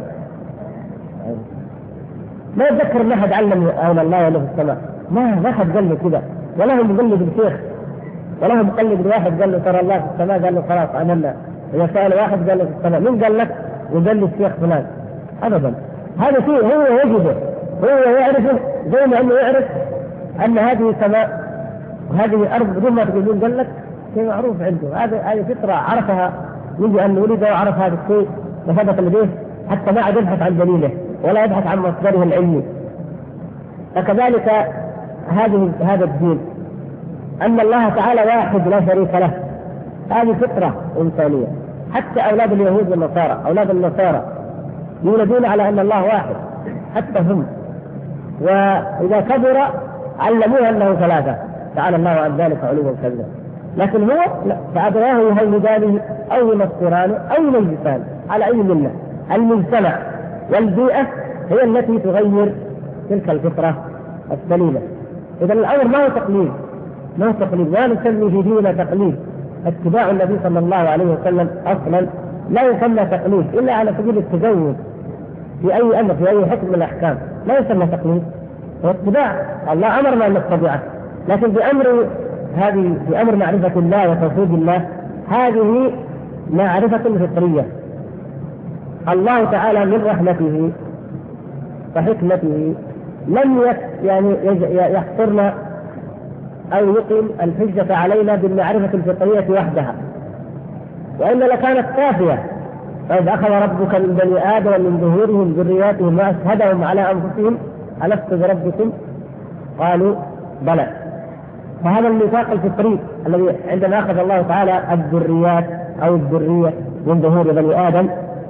ما يتذكر ان احد علم أين الله ولا في السماء، ما أحد قال له كذا، ولا هو مقلد الشيخ، ولا هو مقلد واحد قال له ترى الله في السماء، قال له خلاص عملنا. إذا سأل واحد قال له في السماء، من قال لك؟ وقال له الشيخ فلان. أبدا، هذا شيء هو يجده، هو يعرفه زي ما أنه يعرف أن هذه سماء وهذه أرض، بدون ما تقولون قال لك، شيء معروف عنده. هذه فطرة عرفها منذ أن ولد، وعرف هذا الشيء وثبت لديه، حتى ما عاد يبحث عن دليله ولا يبحث عن مصدره العلمي. فكذلك هذا الدين، أن الله تعالى واحد لا شريك له، هذه فطرة إنسانية. حتى أولاد اليهود والنصارى، أولاد النصارى يولدون على أن الله واحد حتى هم، وإذا كبر علموه أنه ثلاثة، تعالى الله عن ذلك علوا كبيرا. لكن هو لا، فأبواه يهودانه أو ينصرانه أو يمجسانه، على أي ملة. المجتمع والبيئة هي التي تغير تلك الفطرة السليمة. إذا الأمر ما هو تقليد، ما هو تقليد، لا نسمي في ديننا تقليد. اتباع النبي صلى الله عليه وسلم أصلا لا يسمى تقليد إلا على سبيل التزود في أي أمر، في أي حكم من الأحكام، لا يسمى تقليد. واتباع الله أمرنا أن نتبعه، لكن بأمر معرفة الله وتوحيد الله، هذه معرفة فطرية. الله تعالى من رحمته وحكمته لم يحصرنا أو يقيم الحجة علينا بالمعرفة الفطرية وحدها، وإلا لكانت كافية. فإذ أخذ ربك من بني آدم من ظهورهم ذرياتهم وأشهدهم على أنفسهم ألست بربكم قالوا بلى. فهذا الميثاق الفطري الذي عندما أخذ الله تعالى الذريات أو الذرية من ظهور بني آدم،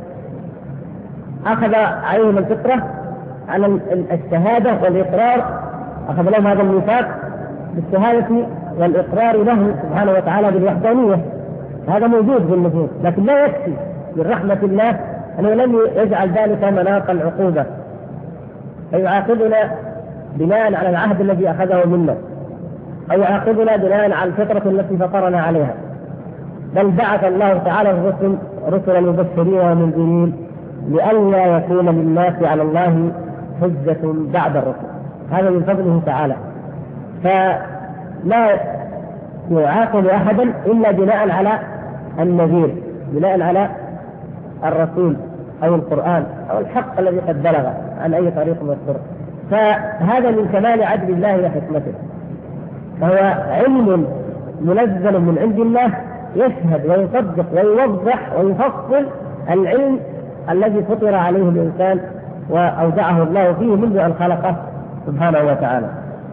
أخذ عليهم الفطرة على الشهادة والإقرار، أخذ لهم هذا الميثاق بالشهادة والإقرار له سبحانه وتعالى بالوحدانية. هذا موجود في النفوس، لكن لا يكفي من رحمة الله أنه لم يجعل ذلك مناط العقوبة فيعاقبنا بناء على العهد الذي أخذه منا، أو يعاقبنا بناء على الفطرة التي فطرنا عليها. بل بعث الله تعالى الرسل رسلا مبشرين ومنذرين لئلا يكون للناس على الله حجة بعد الرسل. هذا من فضله تعالى، فلا يعاقب أحدا إلا بناء على النذير، بناء على الرسول أو القرآن أو الحق الذي قد بلغ عن أي طريق من الطرق. فهذا من كمال عدل الله وحكمته، فهو علم منزل من عند الله يشهد ويصدق ويوضح ويفصل العلم الذي فطر عليه الإنسان وأودعه الله فيه منذ أن خلقه سبحانه وتعالى.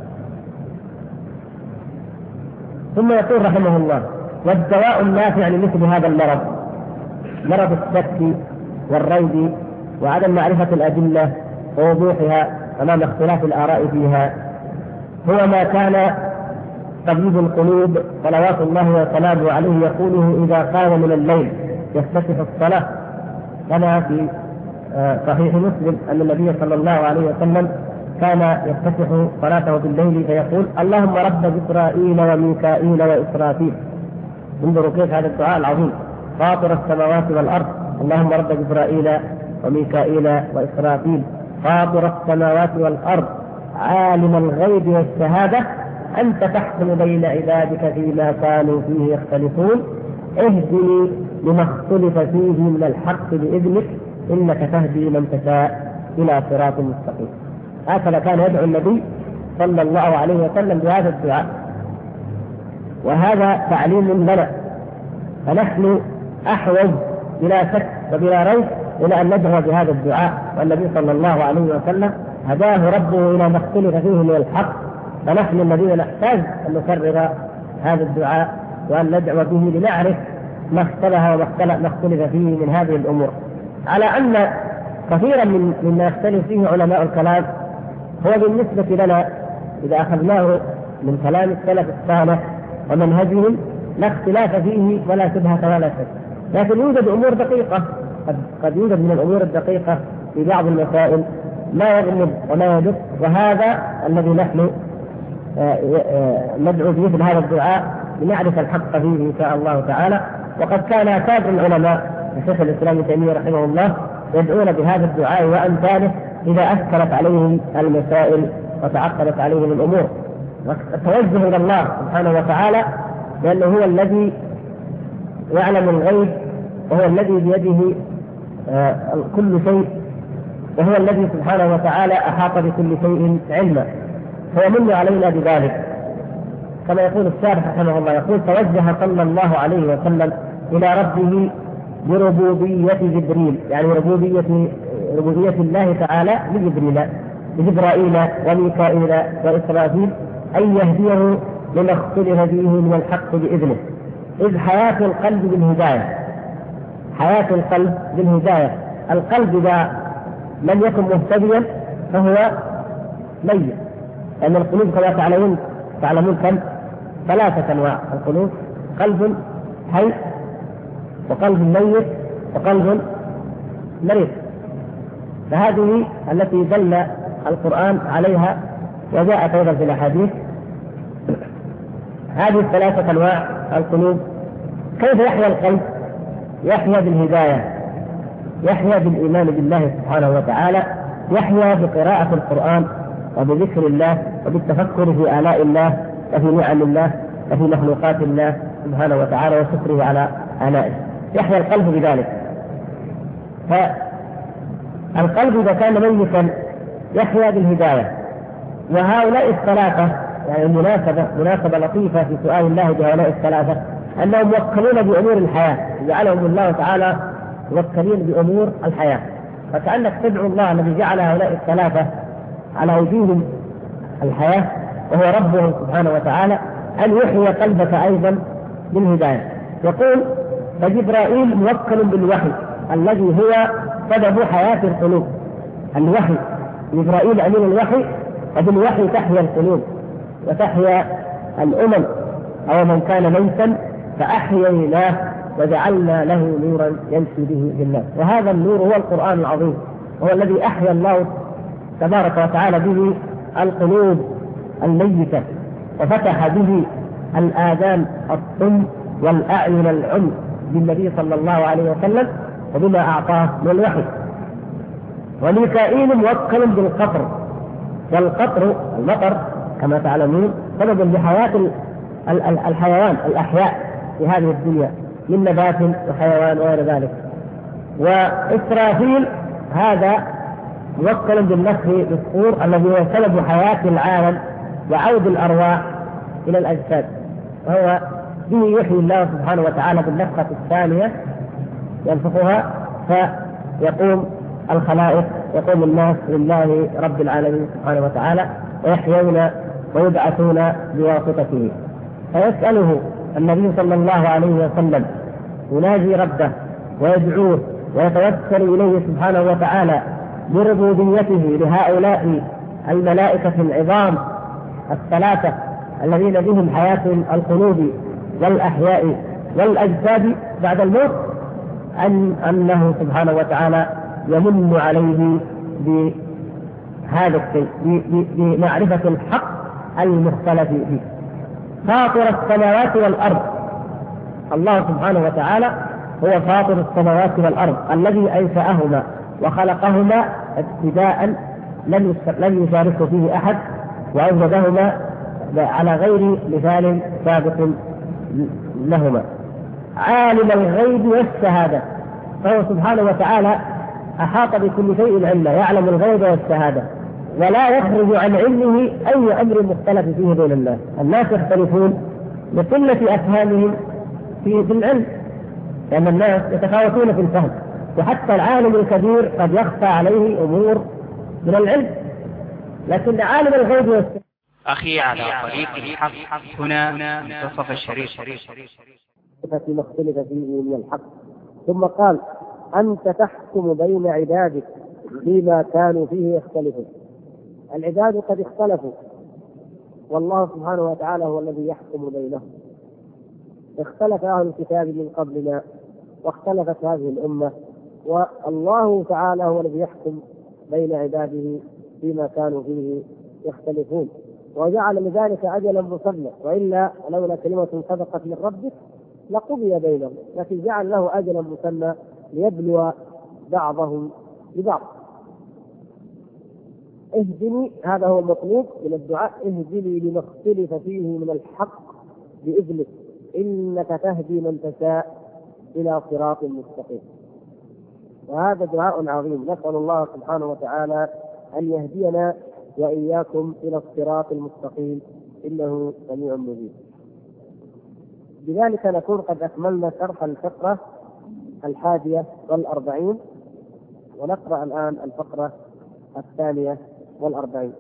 ثم يقول رحمه الله: والدواء النافع لمثل هذا المرض، مرض الشك والريب وعدم معرفة الأدلة ووضوحها أمام اختلاف الآراء فيها، هو ما كان طبيب القلوب صلوات الله وسلامه عليه يقوله إذا قام من الليل يفتتح الصلاة، كما في صحيح مسلم أن النبي صلى الله عليه وسلم كان يفتتح صلاته بالليل فيقول: اللهم رب جبرائيل وميكائيل وإسرافيل. انظروا كيف هذا الدعاء العظيم: فاطر السماوات والأرض، اللهم رب جبرائيل وميكائيل وإسرافيل، فاطر السماوات والأرض، عالم الغيب والشهادة، أنت تحكم بين عبادك فيما كانوا فيه يختلفون، اهدني لما اختلف فيه من الحق بإذنك إنك تهدي من تشاء إلى صراط مستقيم. هكذا كان يدعو النبي صلى الله عليه وسلم بهذا الدعاء، وهذا تعليم لنا، فنحن أحوج بلا شك وبلا ريب إلى أن ندعو بهذا الدعاء، والنبي صلى الله عليه وسلم هداه ربه إلى ما اختلف فيه من الحق، فنحن الذين نحتاج أن نكرر هذا الدعاء وأن ندعو به لنعرف ما اختلف فيه من هذه الأمور. على أن كثيرا مما يختلف فيه علماء الكلام هو بالنسبة لنا إذا أخذناه من كلام السلف الصالح ومنهجهم لا اختلاف فيه ولا شبهة ولا شك، لكن يوجد أمور دقيقة، قد يوجد من الأمور الدقيقة في بعض المسائل ما يغمض وما يدق، وهذا الذي نحن ندعو به في هذا الدعاء لنعرف الحق فيه إن شاء الله تعالى. وقد كان أكابر العلماء الشيخ الإسلام ابن تيمية رحمه الله يدعون بهذا الدعاء وأمثاله إذا أشكلت عليهم المسائل وتعقدت عليهم الأمور، والتوجه إلى الله سبحانه وتعالى، لأنه هو الذي يعلم الغيب وهو الذي بيده كل شيء، وهو الذي سبحانه وتعالى أحاط بكل شيء علما، فيمن علينا بذلك. كما يقول الشارح رحمه الله، يقول توجه صلى الله عليه وسلم إلى ربه بربوبية جبريل، يعني ربوبية الله تعالى لجبرائيل وميكائيل وإسرافيل، أن يهديه لما اختلف فيه من الحق بإذنه، إذ حياة القلب بالهداية، حياة القلب بالهداية. القلب إذا لم يكن مهتديا فهو ميت، لأن القلوب كما تعلمون كم 3 أنواع القلوب: قلب حي، وقلب ميت، وقلب مريض. فهذه التي دل القرآن عليها وجاءت أيضا في الأحاديث. هذه 3 أنواع القلوب. كيف يحيا القلب؟ يحيا بالهداية، يحيا بالإيمان بالله سبحانه وتعالى، يحيا بقراءة القرآن وبذكر الله وبالتفكر في آلاء الله وفي نعم الله وفي مخلوقات الله سبحانه وتعالى وشكره على آلائه. يحيا القلب بذلك. فالقلب إذا كان ميتا يحيا بالهداية. وهؤلاء ال3 يعني مناسبة لطيفة في سؤال الله بهؤلاء ال3 أنهم موكلون بأمور الحياة، جعلهم الله تعالى موكلين بأمور الحياة، فكأنك تدعو الله الذي جعل هؤلاء ال3 على وجوه الحياة وهو ربهم سبحانه وتعالى أن يحيي قلبك أيضا بالهداية. يقول فجبرائيل موكل بالوحي الذي هو سبب حياة القلوب. الوحي، جبرائيل أمين الوحي، وبالوحي تحيا القلوب وتحيا الأمم. أو من كان ميتا فأحييناه وجعلنا له نورا يمشي به بالناس. وهذا النور هو القرآن العظيم، هو الذي أحيا الله تبارك وتعالى به القلوب الميتة، وفتح به الآذان الصم والأعين العمي بالنبي صلى الله عليه وسلم وبما أعطاه من الوحي. وميكائيل موكل بالقطر، والقطر المطر كما تعلمون سبب لحياة الحيوان الأحياء في هذه الدنيا من نبات وحيوان وغير ذلك. وإسرافيل هذا موكل بالنفخ بالصور الذي هو سبب حياة العالم وعود الأرواح إلى الأجساد، وهو به يحيي الله سبحانه وتعالى بالنفخة الثانية ينفخها فيقوم الخلائق، يقوم الناس لله رب العالمين سبحانه وتعالى، ويحيون ويبعثون بواسطته. فيسأله النبي صلى الله عليه وسلم، يناجي ربه ويدعوه ويتوسل إليه سبحانه وتعالى بربوبيته لهؤلاء الملائكة العظام ال3 الذين بهم حياة القلوب والأحياء والأجساد بعد الموت، أنه سبحانه وتعالى يمن عليه بهذا الشيء، بمعرفة الحق المختلف فيه. فاطر السماوات والأرض، الله سبحانه وتعالى هو فاطر السماوات والأرض الذي أنشأهما وخلقهما ابتداء لم يشاركه فيه أحد، وأوجدهما على غير مثال سابق لهما. عالم الغيب والشهادة، فهو سبحانه وتعالى أحاط بكل شيء علما، يعلم الغيب والشهادة، ولا يخرج عن علمه أي أمر مختلف فيه بين الناس. الناس يختلفون لقلة أفهامهم في العلم، لأن الناس يتفاوتون في الفهم، وحتى العالم الكبير قد يخفى عليه أمور من العلم، لكن عالم الغيب والشهادة. أخي على طريق الحق هنا منتصف الشريط. فيما اختلف فيه من الحق. ثم قال: أنت تحكم بين عبادك فيما كانوا فيه يختلفون. العباد قد اختلفوا، والله سبحانه وتعالى هو الذي يحكم بينهم. اختلف أهل الكتاب من قبلنا واختلفت هذه الأمة، والله تعالى هو الذي يحكم بين عباده فيما كانوا فيه يختلفون، وجعل لذلك أجلا مسمى، وإلا لولا كلمة سبقت من ربك لقضي بينهم، لكن جعل له أجلا مسمى ليبلو بعضهم ببعض. اهدني، هذا هو المطلوب من الدعاء، اهدني لما اختلف فيه من الحق بإذنك إنك تهدي من تشاء إلى صراط مستقيم. وهذا دعاء عظيم، نسأل الله سبحانه وتعالى أن يهدينا وإياكم إلى الصراط المستقيم، إنه سميع مجيب. بذلك نكون قد أكملنا شرح الفقرة 41، ونقرأ الآن الفقرة 42.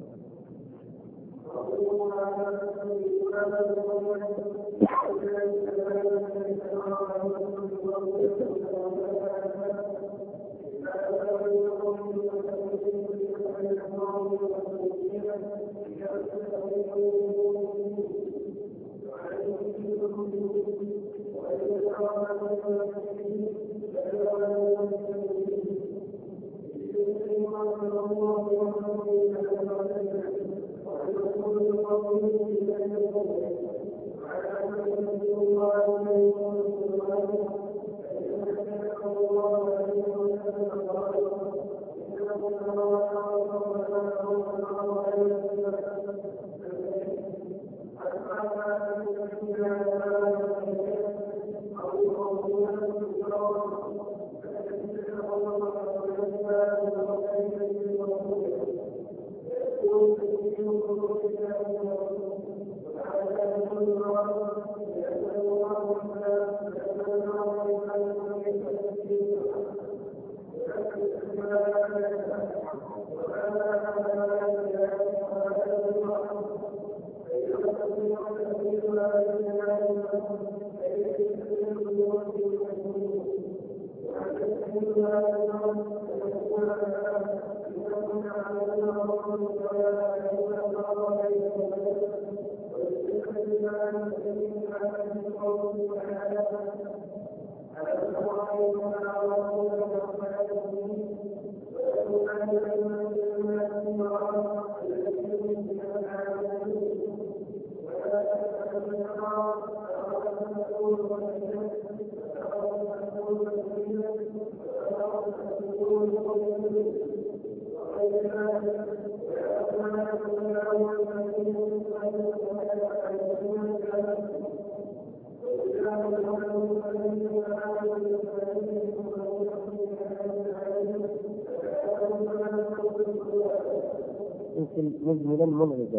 مجملا منغزا.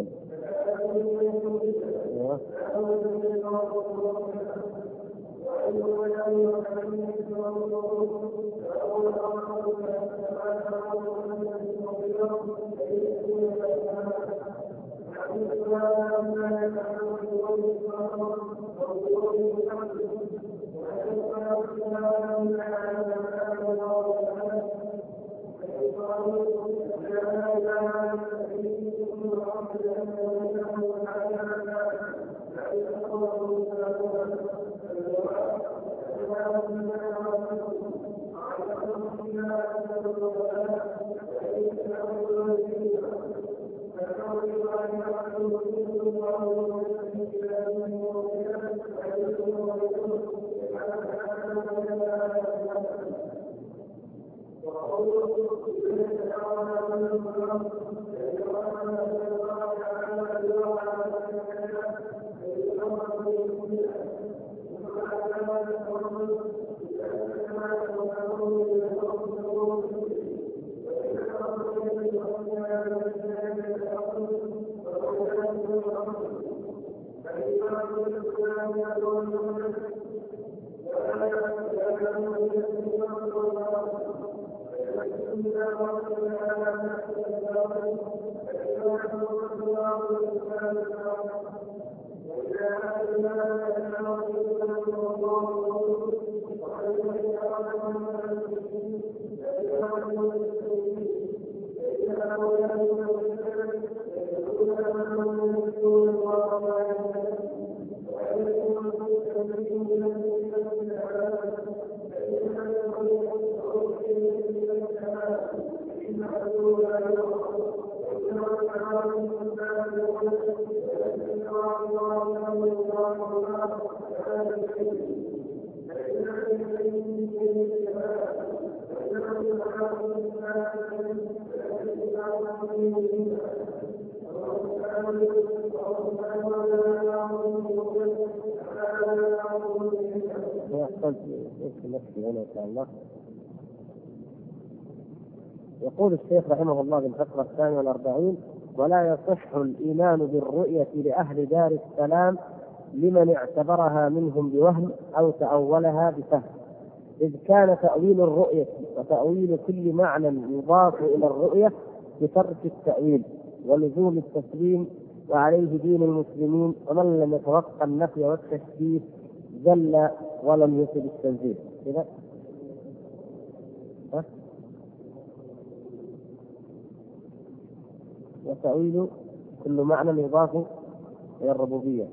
يقول الشيخ رحمه الله في الفقرة 42: ولا يصح الإيمان بالرؤية لأهل دار السلام لمن اعتبرها منهم بوهم أو تأولها بفهم، إذ كان تأويل الرؤية وتأويل كل معنى يضاف إلى الرؤية بترك التأويل ولزوم التسليم، وعليه دين المسلمين، ومن لم يتوقع النفي والتشبيه جل ولم يصب التنزيل. كذا وتأويل كل معنى يضاف إلى الربوبية.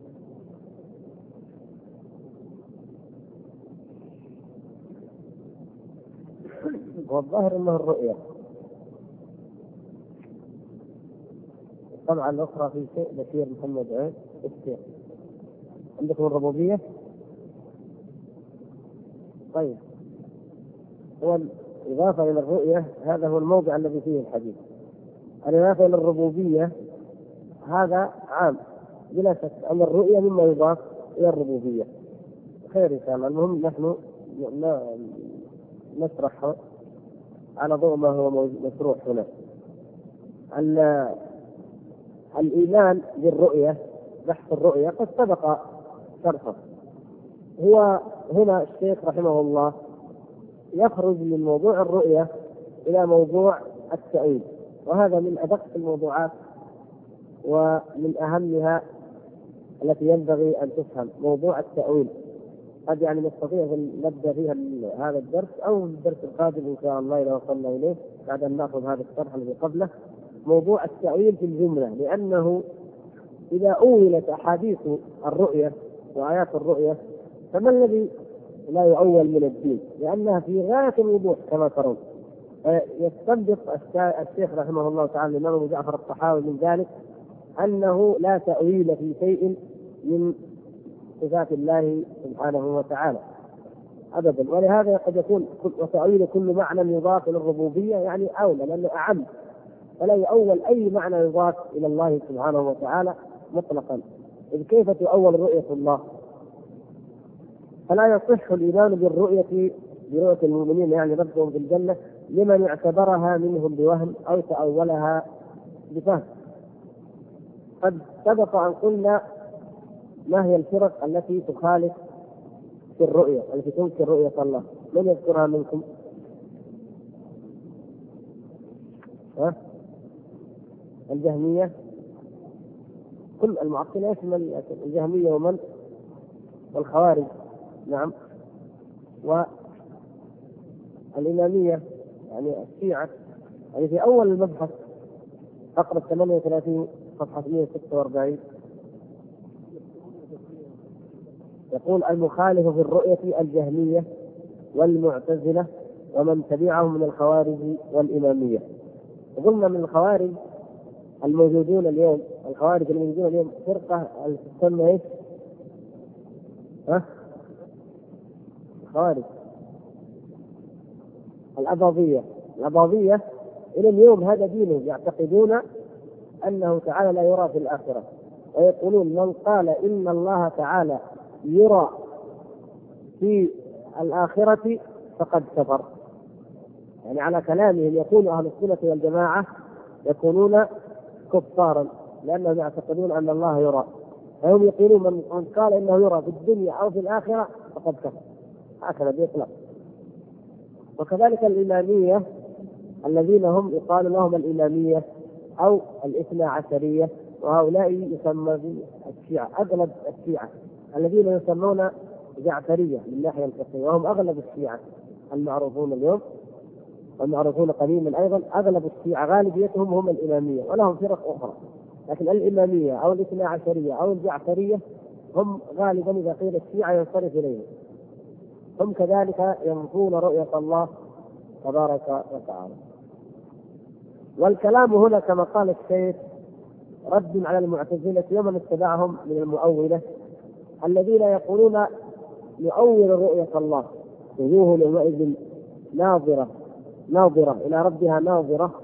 والظاهر أنه الرؤية. الطبعة الأخرى في شيء بشير محمد عين الشيخ عندكم الربوبية. طيب، هو الإضافة إلى الرؤية هذا هو الموضع الذي فيه الحديث. الإضافة إلى الربوبية هذا عام بلا شك، أن الرؤية مما يضاف إلى الربوبية. خير إن شاء الله. المهم نحن نشرح على ضوء ما هو مشروح هنا. الإيمان بالرؤية، بحث الرؤية قد سبق شرحه. هو هنا الشيخ رحمه الله يخرج من موضوع الرؤية إلى موضوع التأويل، وهذا من أدق الموضوعات ومن أهمها التي ينبغي أن تفهم، موضوع التأويل. قد يعني نستطيع أن نبدأ فيها هذا الدرس أو الدرس القادم إن شاء الله إذا وصلنا إليه بعد أن نأخذ هذا الشرح الذي قبله، موضوع التأويل في الجملة. لأنه إذا أولت أحاديث الرؤية وآيات الرؤية فما الذي لا يؤول من الدين؟ لأنها في غاية الوضوح كما ترون. يستنبط الشيخ رحمه الله تعالى الإمام أبو جعفر الطحاوي من ذلك أنه لا تأويل في شيء من صفات الله سبحانه وتعالى أبدا. ولهذا قد يكون وتأويل كل معنى يضاف إلى الربوبية يعني أولى، لأنه أعم، فلا يؤول أي معنى يضاف إلى الله سبحانه وتعالى مطلقا. إذ كيف تؤول رؤية الله؟ فلا يصح الإيمان برؤية المؤمنين يعني ربهم في الجنة لمن اعتبرها منهم بوهم أو تأولها بفهم. قد سبق أن قلنا ما هي الفرق التي تخالف في الرؤية، التي تنكر رؤية الله. من يذكرها منكم؟ الجهمية، كل المعطلة يشمل الجهمية ومن والخوارج، نعم، والإمامية يعني الشيعة. يعني في أول المبحث فقرة 38 صفحة 146 يقول: المخالف في الرؤية الجهمية والمعتزلة ومن تبعهم من الخوارج والإمامية. وقلنا من الخوارج الموجودون اليوم، فرقة تسمى ايش؟ الخوارج الأباضية إلى اليوم هذا دينهم، يعتقدون أنه تعالى لا يرى في الآخرة، ويقولون من قال إن الله تعالى يرى في الآخرة فقد كفر. يعني على كلامهم يكون أهل السنة والجماعة يكونون كفارا لأنهم يعتقدون أن الله يرى، فهم يقولون من قال إنه يرى في الدنيا أو في الآخرة فقد كفر، هكذا بيطلق. وكذلك الإمامية الذين هم يقال لهم الإمامية أو الاثنا عشرية، وهؤلاء يسمى الشيعة، أغلب الشيعة الذين يسمون جعفرية من ناحية الفقهية، وهم أغلب الشيعة المعروفون اليوم والمعروفون قديما أيضا. أغلب الشيعة غالبيتهم هم الإمامية، ولهم فرق أخرى، لكن الإمامية أو الاثنا عشرية أو الجعفرية هم غالبا إذا قيل الشيعة ينصرف إليهم. هم كذلك ينفون رؤية الله تبارك وتعالى. والكلام هنا كما قال الشيخ رد على المعتزلة ومن اتبعهم من المؤولة الذين يقولون يؤول رؤية الله، وجوه يومئذ ناظرة إلى ربها ناظرة،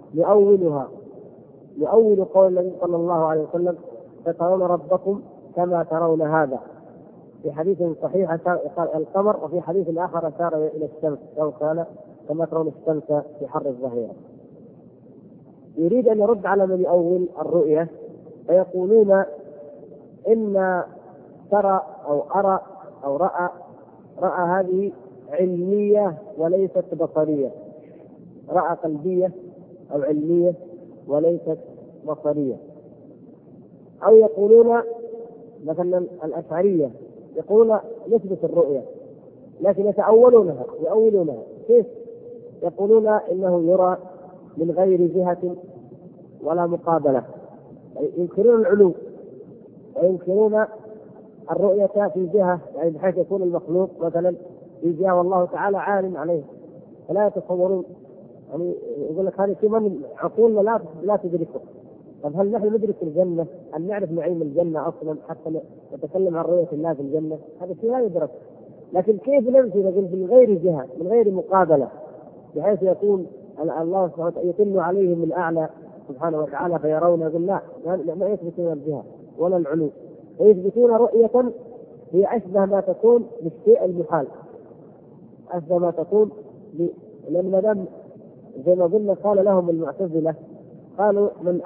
يؤول قول النبي صلى الله عليه وسلم فترون ربكم كما ترون هذا، في حديث صحيح قال القمر، وفي حديث آخر أشار إلى الشمس أو قال كما ترون الشمس في حر الظهيرة. يريد أن يرد على من يؤول الرؤية فيقولون إن ترى أو أرى أو رأى هذه علمية وليست بصرية، رأى قلبية أو علمية وليست بصرية. أو يقولون مثلا الأشعرية يقولون نثبت الرؤية لكن يؤولونها. كيف؟ يقولون إنه يرى من غير جهة ولا مقابلة، ينكرون العلو وينكرون الرؤية في جهة، يعني بحيث يكون المخلوق مثلا في جهة والله تعالى عالم عليه، فلا يتصورون. يعني يقول لك هذه من عقولنا لا تدركه. طب هل نحن ندرك الجنة؟ أن نعرف نعيم الجنة أصلا حتى نتكلم عن رؤية الله في الجنة؟ هذا شيء لا يدرك. لكن كيف نمشي نقول من غير جهة من غير مقابلة، بحيث يكون الله سبحانه وتعالى يطل عليهم من أعلى سبحانه وتعالى فيرون؟ يقول لا ما يثبتون الجهة ولا العلو، ويثبتون رؤية هي أشبه ما تكون بالشيء المحال، أشبه ما تكون لأن مدام زي ما قلنا قال لهم المعتزلة قالوا من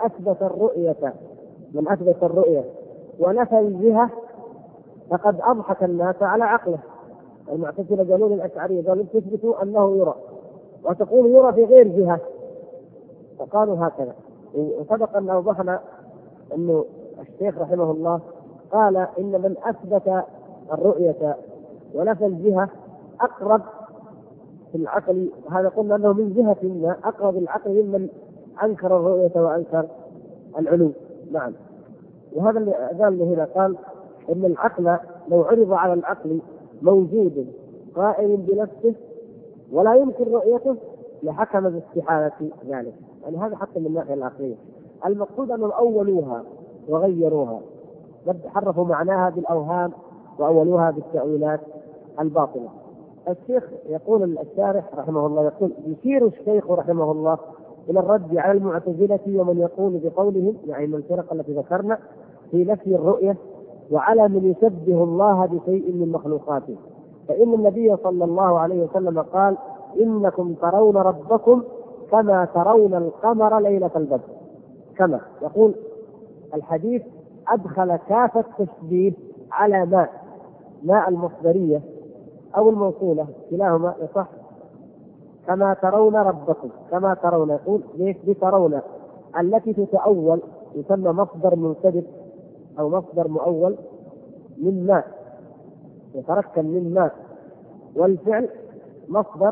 أثبت الرؤية ونفى الجهة فقد أضحك الناس على عقله. المعتزلة قالوا للأشعرية قالوا تثبتوا أنه يرى وتقول يرى في غير جهة، فقالوا هكذا. وسبق أن أوضحنا أنه الشيخ رحمه الله قال إن من أثبت الرؤية ونفى الجهة أقرب في العقل، هذا قلنا أنه من جهة ما أقرب العقل ممن أنكر الرؤية وأنكر العلو. نعم. وهذا اللي قال هنا قال إن العقل لو عرض على العقل موجود قائم بنفسه ولا يمكن رؤيته لحكم باستحالة ذلك. يعني هذا حتى من الناحية العقلية. المقصود أنهم أولوها وغيروها، حرفوا معناها بالأوهام وأولوها بالتأويلات الباطلة. الشيخ يقول الشارح رحمه الله يقول يشير الشيخ رحمه الله إلى الرد على المعتزلة ومن يقول بقولهم، يعني من الفرق التي ذكرنا في نفي الرؤية، وعلى من يشبه الله بشيء من مخلوقاته. فإن النبي صلى الله عليه وسلم قال إنكم ترون ربكم كما ترون القمر ليلة البدر. كما يقول الحديث أدخل كافة التشبيه على ماء المصدرية أو الموصولة كلاهما يصح. كما ترون ربكم، كما ترون يقول ليش بترون التي تتأول يسمى مصدر منسدد أو مصدر مؤول من ماء يتركب من ماء، والفعل مصدر.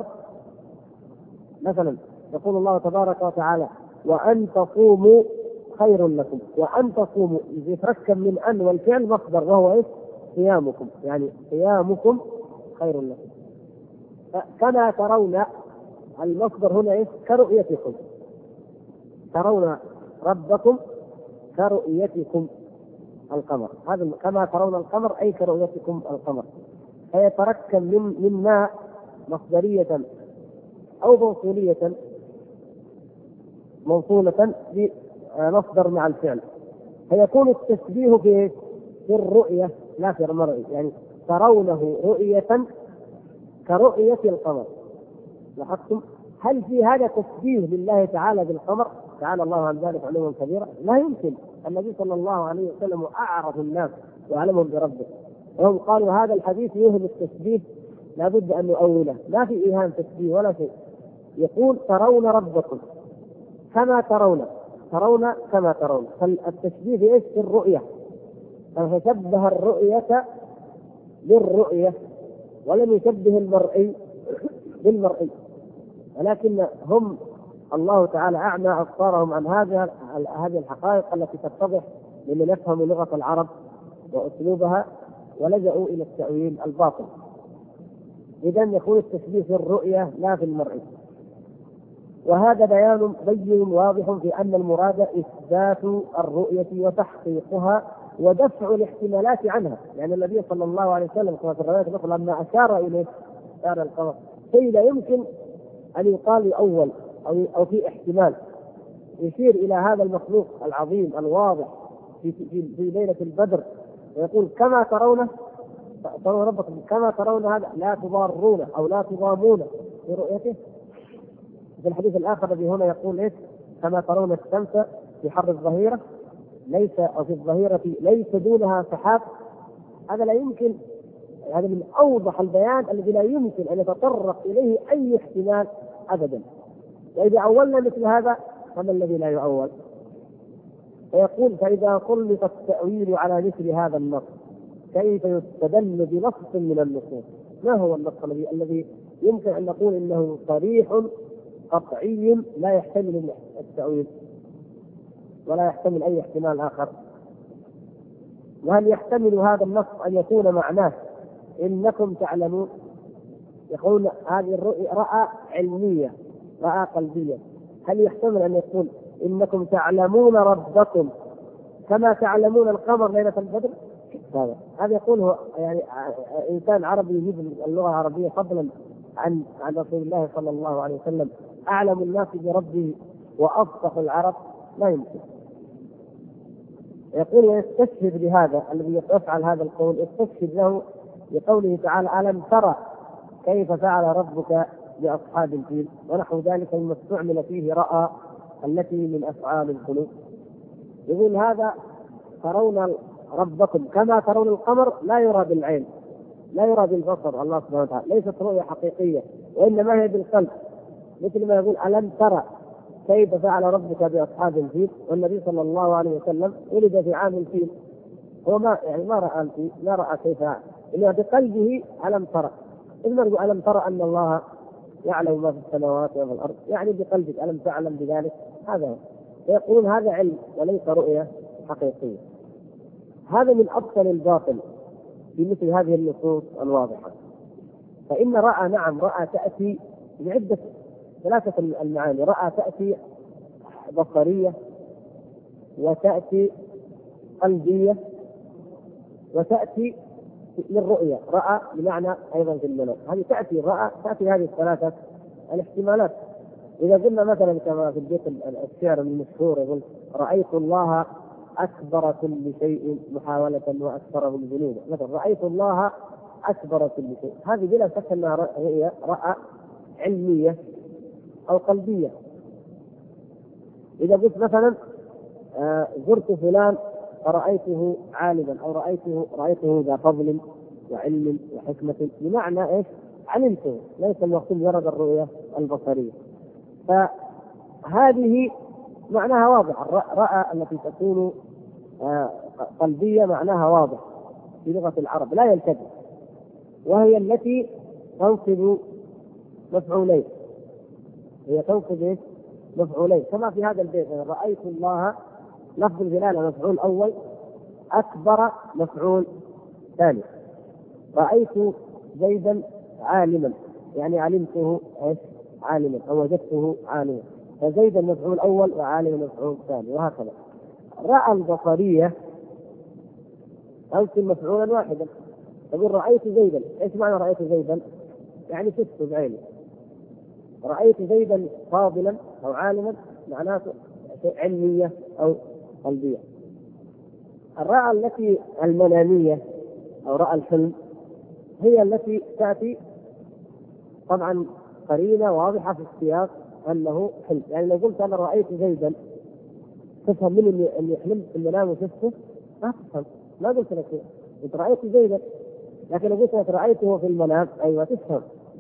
مثلا يقول الله تبارك وتعالى وأن تصوموا خير لكم، وأن تصوموا يتركب من أن والفعل مصدر وهو إيش؟ صيامكم، يعني صيامكم خير لكم. كما ترون المصدر هنا إيش؟ كرؤيتكم، ترون ربكم كرؤيتكم القمر. هذا كما ترون القمر أي كرؤيتكم القمر. فيتركب من ماء مصدرية أو موصولة بمصدر مع الفعل، فيكون التشبيه في الرؤية لا في المرء. يعني ترونه رؤية كرؤية القمر. لاحظتم؟ هل في هذا تشبيه لله تعالى بالقمر؟ تعالى الله عن ذلك علوا كبيرا. لا يمكن. النبي صلى الله عليه وسلم أعرف الناس وأعلمهم بربه، وهم قالوا هذا الحديث يوهم التشبيه، لابد أن نؤوله، ما في إيهام تشبيه ولا شيء. يقول ترون ربكم كما ترون كما ترون. فالتشبيه في ايش؟ في الرؤية. فشبه الرؤية بالرؤية ولم يشبه المرئي بالمرئي، ولكن هم الله تعالى أعمى أبصارهم عن هذه الحقائق التي تتضح لمن يفهم لغة العرب وأسلوبها، ولجأوا إلى التأويل الباطل. إذن يكون التشبيه في الرؤية لا في المرئي. وهذا بيان بين واضح في أن المراد إثبات الرؤية وتحقيقها ودفع الاحتمالات عنها. يعني النبي صلى الله عليه وسلم كما في الروايات الأخرى لما أشار إليه أشار القمر شيء لا يمكن أن يقال أول أو في احتمال يشير إلى هذا المخلوق العظيم الواضح في ليلة البدر، ويقول كما ترون ربكم كما ترون هذا لا تضارون أو لا تضامون في رؤيته. في الحديث الآخر الذي هنا يقول إيه؟ كما ترون الشمس في حر الظهيرة ليس أو في الظهيرة ليس دونها سحاب. هذا لا يمكن، هذا من أوضح البيان الذي لا يمكن أن يتطرق إليه أي احتمال أبدا. وإذا أولنا مثل هذا فما الذي لا يؤول؟ فيقول فإذا سلط التأويل على مثل هذا النص كيف يستدل بنص من النصوص؟ ما هو النص الذي يمكن أن نقول إنه صريح قطعي لا يحتمل التأويل ولا يحتمل أي احتمال آخر؟ وهل يحتمل هذا النص أن يكون معناه إنكم تعلمون؟ يقولون هذه الرؤية رأى علمية رأى قلبية. هل يحتمل أن يقول إنكم تعلمون ربكم كما تعلمون القمر ليلة البدر؟ هذا يقول هو يعني إنسان عربي يجيب اللغة العربية فضلا عن رسول الله صلى الله عليه وسلم أعلم الناس بربه وأفصح العرب؟ لا يمكن. يقول يستشهد بهذا الذي يفعل هذا القول، يستشهد له بقوله تعالى ألم ترى كيف فعل ربك بأصحاب الفيل ونحو ذلك مما استعمل فيه رأى التي من أفعال القلوب. يقول هذا ترون ربكم كما ترون القمر لا يرى بالعين لا يرى بالبصر الله سبحانه وتعالى، ليست رؤية حقيقية وإنما هي بالقلب. مثل ما يقول ألم ترى كيف فعل ربك بأصحاب الفيل، والنبي صلى الله عليه وسلم ولد في عام الفيل، هو ما رأى الفيل، ما رأى كيف، إنما بقلبه ألم ترى. إذن يقول ألم ترى أن الله يعلم ما في السماوات وما في الأرض، يعني بقلبك ألم تعلم بذلك. هذا هو. فيقولون هذا علم وليس رؤية حقيقية. هذا من أبطل الباطل في مثل هذه النصوص الواضحة. فإن رأى نعم رأى تأتي بعدة ثلاثة المعاني. رأى تأتي بصرية وتأتي قلبية وتأتي للرؤية. رأى بمعنى أيضا في المنام. هذه تأتي رأى تأتي هذه الثلاثة الاحتمالات. إذا قلنا مثلا كما في البيت الشعر المشهور يقول رأيت الله أكبر كل شيء محاولة وأكثره الذنوب، مثلا رأيت الله أكبر كل شيء، هذه بلا شك أنها رأى علمية أو قلبية. إذا قلت مثلا زرت فلان فرأيته عالما أو رأيته ذا فضل وعلم وحكمة، بمعنى إيش؟ علمته، ليس المقصود مجرد الرؤية البصرية. فهذه معناها واضح. رأى التي تكون قلبية معناها واضح في لغة العرب لا يلتبس، وهي التي تنصب مفعولين. هي تنصب مفعولين كما في هذا البيت رأيت الله لفظ الجلالة مفعول أول، أكبر مفعول ثاني. رأيت زيدا عالما يعني علمته عالما أو وجدته عالما، فزيدا مفعول أول وعالما مفعول ثاني، وهكذا. رأى البصرية تنصب مفعولا واحدا. تقول رأيت زيدا، ايش معنى رأيت زيدا؟ يعني شفت بعيني. رأيت زيدا فاضلا أو عالما معناته علمية أو قلبية. الرأى التي المنامية أو رأى الحلم هي التي تأتي طبعا قرينة واضحة في السياق أنه حلم. يعني لو قلت أنا رأيت زيدا تفهم من اللي حلمت في المنام وشفته؟ ما تفهم، ما قلت لك شيء، أنت رأيت زيدا. لكن لو قلت لك رأيته في المنام أيوة تفهم.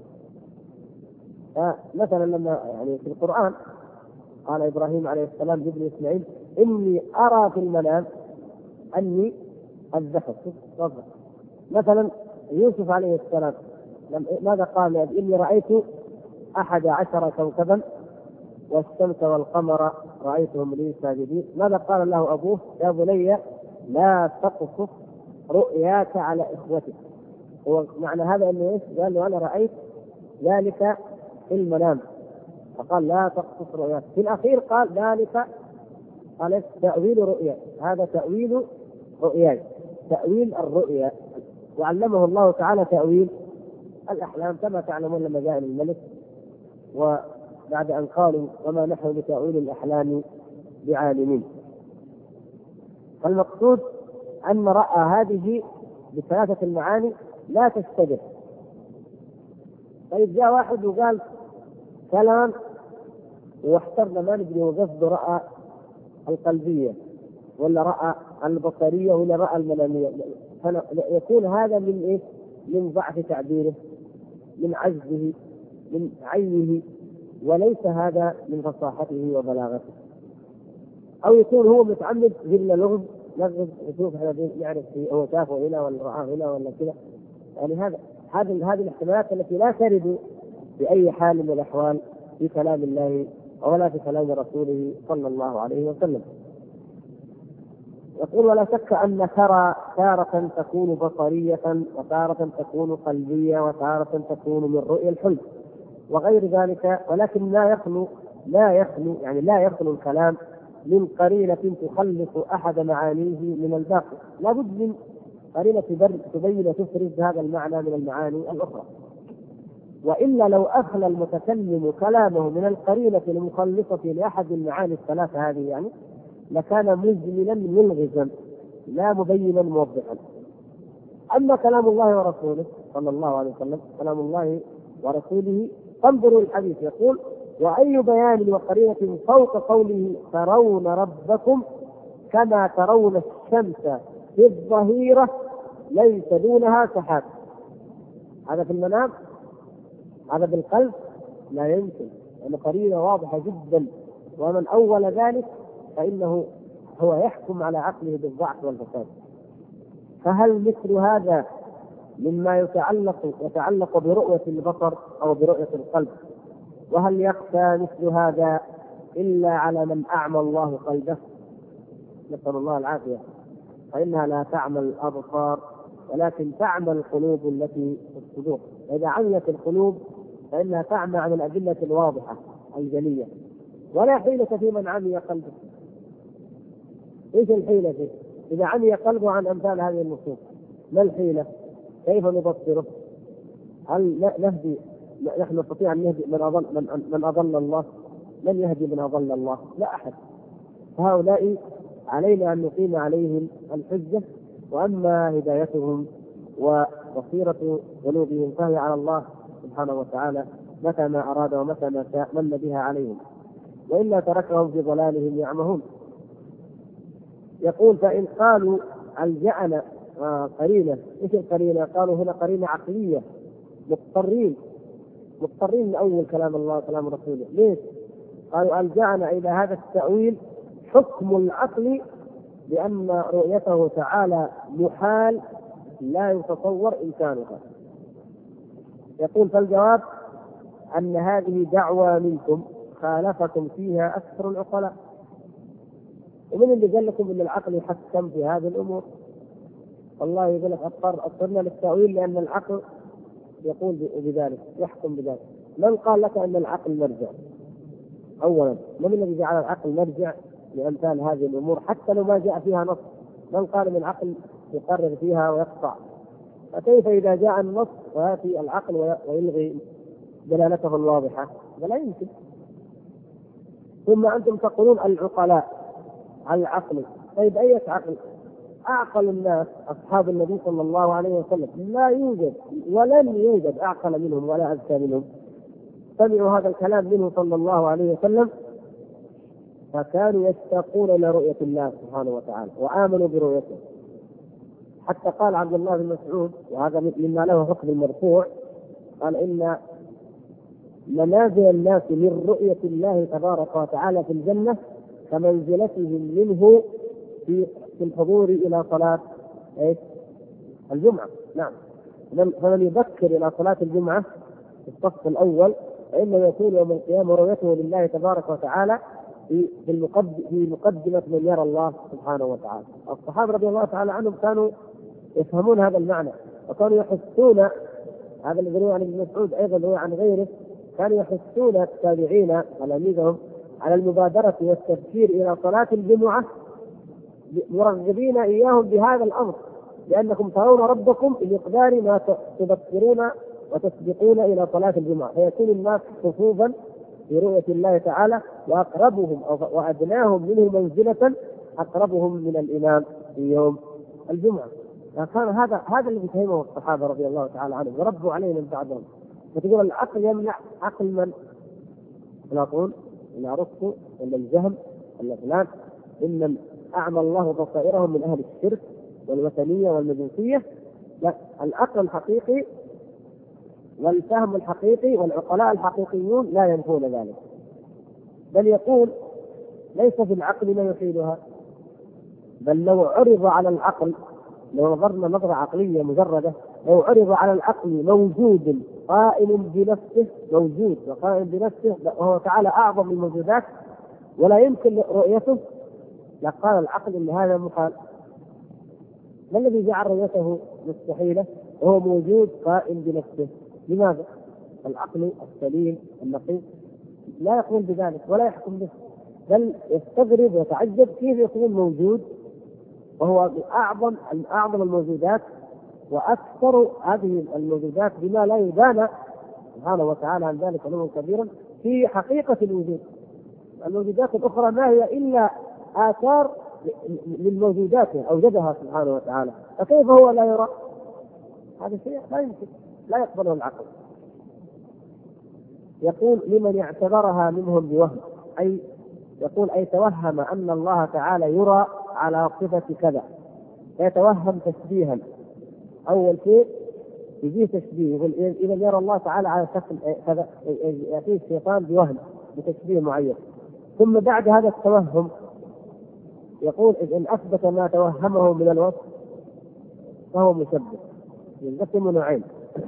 مثلا لما يعني في القرآن قال إبراهيم عليه السلام لابن إسماعيل إني أرى في المنام أني أذبحك. مثلا يوسف عليه السلام ماذا قال؟ إني رأيت 11 كوكبا والشمس والقمر رأيتهم لي ساجدين. ماذا قال له أبوه؟ يا بني لا تقصص رؤياك على إخوتك. هو معنى هذا أنه إيش؟ قال له أنا رأيت ذلك في المنام، فقال لا تقصص رؤياك. في الأخير قال ذلك قال تأويل رؤيا، هذا تأويل رؤياي، تأويل الرؤيا. وعلمه الله تعالى تأويل الأحلام كما تعلمون لما جاء الملك وبعد أن قالوا وما نحن بتأويل الأحلام بعالمين. فالمقصود أن رأى هذه بثلاثة المعاني لا تشتبه. طيب جاء واحد وقال كلام واحترنا ما ندري وقصده رأى القلبية ولا رأى البصرية ولا رأى المنامية، يكون هذا من إيه؟ من ضعف تعبيره، من عجزه، من عيه، وليس هذا من فصاحته وبلاغته. أو يكون هو متعمد ذل لغز يشوف يعرف هو شافه هنا ولا رآه هنا ولا كذا. يعني هذه الاحتمالات التي لا ترد بأي حال من الأحوال في كلام الله ولا في كلام رسوله صلى الله عليه وسلم. يقول ولا شك أن ترى تارة تكون بصرية وتارة تكون قلبية وتارة تكون من رؤية الحلم وغير ذلك، ولكن لا يخلو الكلام من قرينة تخلص أحد معانيه من الباقي. لا بد من قرينة تبين تفرز هذا المعنى من المعاني الأخرى، وإلا لو أخلى المتكلم كلامه من القرينة المخلصة لأحد المعاني الثلاثة هذه يعني لكان مجملا ملغزا لا مبينا موضحا. أما كلام الله ورسوله صلى الله عليه وسلم، كلام الله ورسوله انظروا الحديث يقول وأي بيان وقرينة فوق قوله ترون ربكم كما ترون الشمس في الظهيرة ليس دونها سحاب. هذا في المنام، هذا بالقلب لا يمكن، لأن قرينة واضحة جدا، ومن أول ذلك فإنه هو يحكم على عقله بالضعف والفساد. فهل مثل هذا مما يتعلق برؤية البصر أو برؤية القلب؟ وهل يخفى مثل هذا إلا على من أعمى الله قلبه؟ نسأل الله العافية. فإنها لا تعمى الأبصار ولكن تعمى القلوب التي في الصدور. إذا عميت القلوب فإنها تعمى عن الأدلة الواضحة الجلية، ولا حيلة في من عمي قلبه. ايش الحيلة فيه؟ إذا عمي قلبه عن أمثال هذه النصوص ما الحيلة؟ كيف نبصره؟ هل نهدي؟ نحن نستطيع أن نهدي من أضل الله؟ من يهدي من أضل الله؟ لا أحد. هؤلاء علينا أن نقيم عليهم الحجة، وأما هدايتهم وبصيرة قلوبهم فهي على الله سبحانه وتعالى متى ما أراد ومتى ما شاء من بها عليهم، وإلا تركهم في ضلالهم يعمهون. يقول فإن قالوا ألجأنا قرينة، إيش القرينة؟ قالوا هنا قرينة عقلية، مضطرين من أول كلام الله وكلام رسوله. ليش؟ قالوا ألجأنا إلى هذا التأويل حكم العقل لأن رؤيته تعالى محال لا يتصور إمكانها. يقول فالجواب أن هذه دعوى منكم خالفكم فيها أكثر العقلاء. ومن اللي قال لكم أن العقل يحكم في هذه الأمور؟ والله يقول لك اضطرنا للتأويل لأن العقل يقول بذلك، يحكم بذلك. من قال لك أن العقل مرجع؟ أولا من الذي جعل العقل مرجع لأمثال هذه الأمور حتى لو ما جاء فيها نص؟ من قال من العقل يقرر فيها ويقطع؟ فكيف إذا جاء النص ويأتي العقل ويلغي دلالته الواضحة؟ لا يمكن. ثم أنتم تقولون العقلاء على العقل. طيب أي عقل؟ أعقل الناس أصحاب النبي صلى الله عليه وسلم، لا يوجد ولن يوجد أعقل منهم ولا أذكى منهم، سمعوا هذا الكلام منه صلى الله عليه وسلم فكانوا يشتاقون إلى رؤية الله سبحانه وتعالى وآمنوا برؤيته. حتى قال عبد الله بن مسعود، وهذا مما له حكم المرفوع، قال إن منازل الناس من رؤية الله تبارك وتعالى في الجنة كمنزلتهم منه في الحضور إلى صلاة الجمعة. نعم، فمن يبكر إلى صلاة الجمعة في الصف الأول فإنه يكون يوم القيامة رؤيته لله تبارك وتعالى في مقدمة من يرى الله سبحانه وتعالى. الصحابة رضي الله تعالى عنهم كانوا يفهمون هذا المعنى، وكانوا يحسون، هذا الذي روى عن ابن مسعود أيضا روى عن غيره، كانوا يحسون التابعين تلاميذهم على المبادرة والتبكير إلى صلاة الجمعة، مرغبين إياهم بهذا الأمر، لأنكم ترون ربكم بمقدار ما تبكرون وتسبقون إلى صلاة الجمعة، فيكون الناس صفوفا في رؤية الله تعالى، وأقربهم وأدناهم منه منزلة أقربهم من الإمام في يوم الجمعة. فكان هذا الذي فهمه الصحابة رضي الله تعالى عنهم وربوا عليه من بعدهم. فتقول العقل يمنع عقل من؟ أفلاطون ولا أرسطو ولا الجهم ولا فلان؟ إن أعمى الله بصائرهم من أهل الشرك والوثنية والمجوسية. لا، العقل الحقيقي والفهم الحقيقي والعقلاء الحقيقيون لا ينفون ذلك، بل يقول ليس في العقل ما يحيلها، بل لو عرض على العقل، لو نظرنا نظرة عقلية مجردة، لو عرض على العقل موجود قائم بنفسه، موجود وقائم بنفسه وهو تعالى أعظم الموجودات ولا يمكن رؤيته، لقال العقل إن هذا محال. ما الذي جعل رؤيته مستحيلة وهو موجود قائم بنفسه؟ لماذا؟ العقل السليم النقي لا يقول بذلك ولا يحكم به، بل يستغرب ويتعجب كيف يكون موجود وهو من أعظم الموجودات وأكثر هذه الموجودات بما لا يبان سبحانه وتعالى عن ذلك علوا كبيرا في حقيقة الوجود. الموجودات الأخرى ما هي إلا آثار للموجودات أوجدها سبحانه وتعالى، فكيف هو لا يرى؟ هذا شيء لا يمكن، لا يقبله العقل. يقول لمن اعتبرها منهم بوهم، أي يقول أي توهم أن الله تعالى يرى على صفة كذا، يتوهم تشبيها. أول شيء يجيه تشبيه، يقول إذا يرى الله تعالى على شكل كذا، يأتيه الشيطان بوهم بتشبيه معين. ثم بعد هذا التوهم يقول إن أثبت ما توهمه من الوصف فهو مشبه. ينقسم نوعين،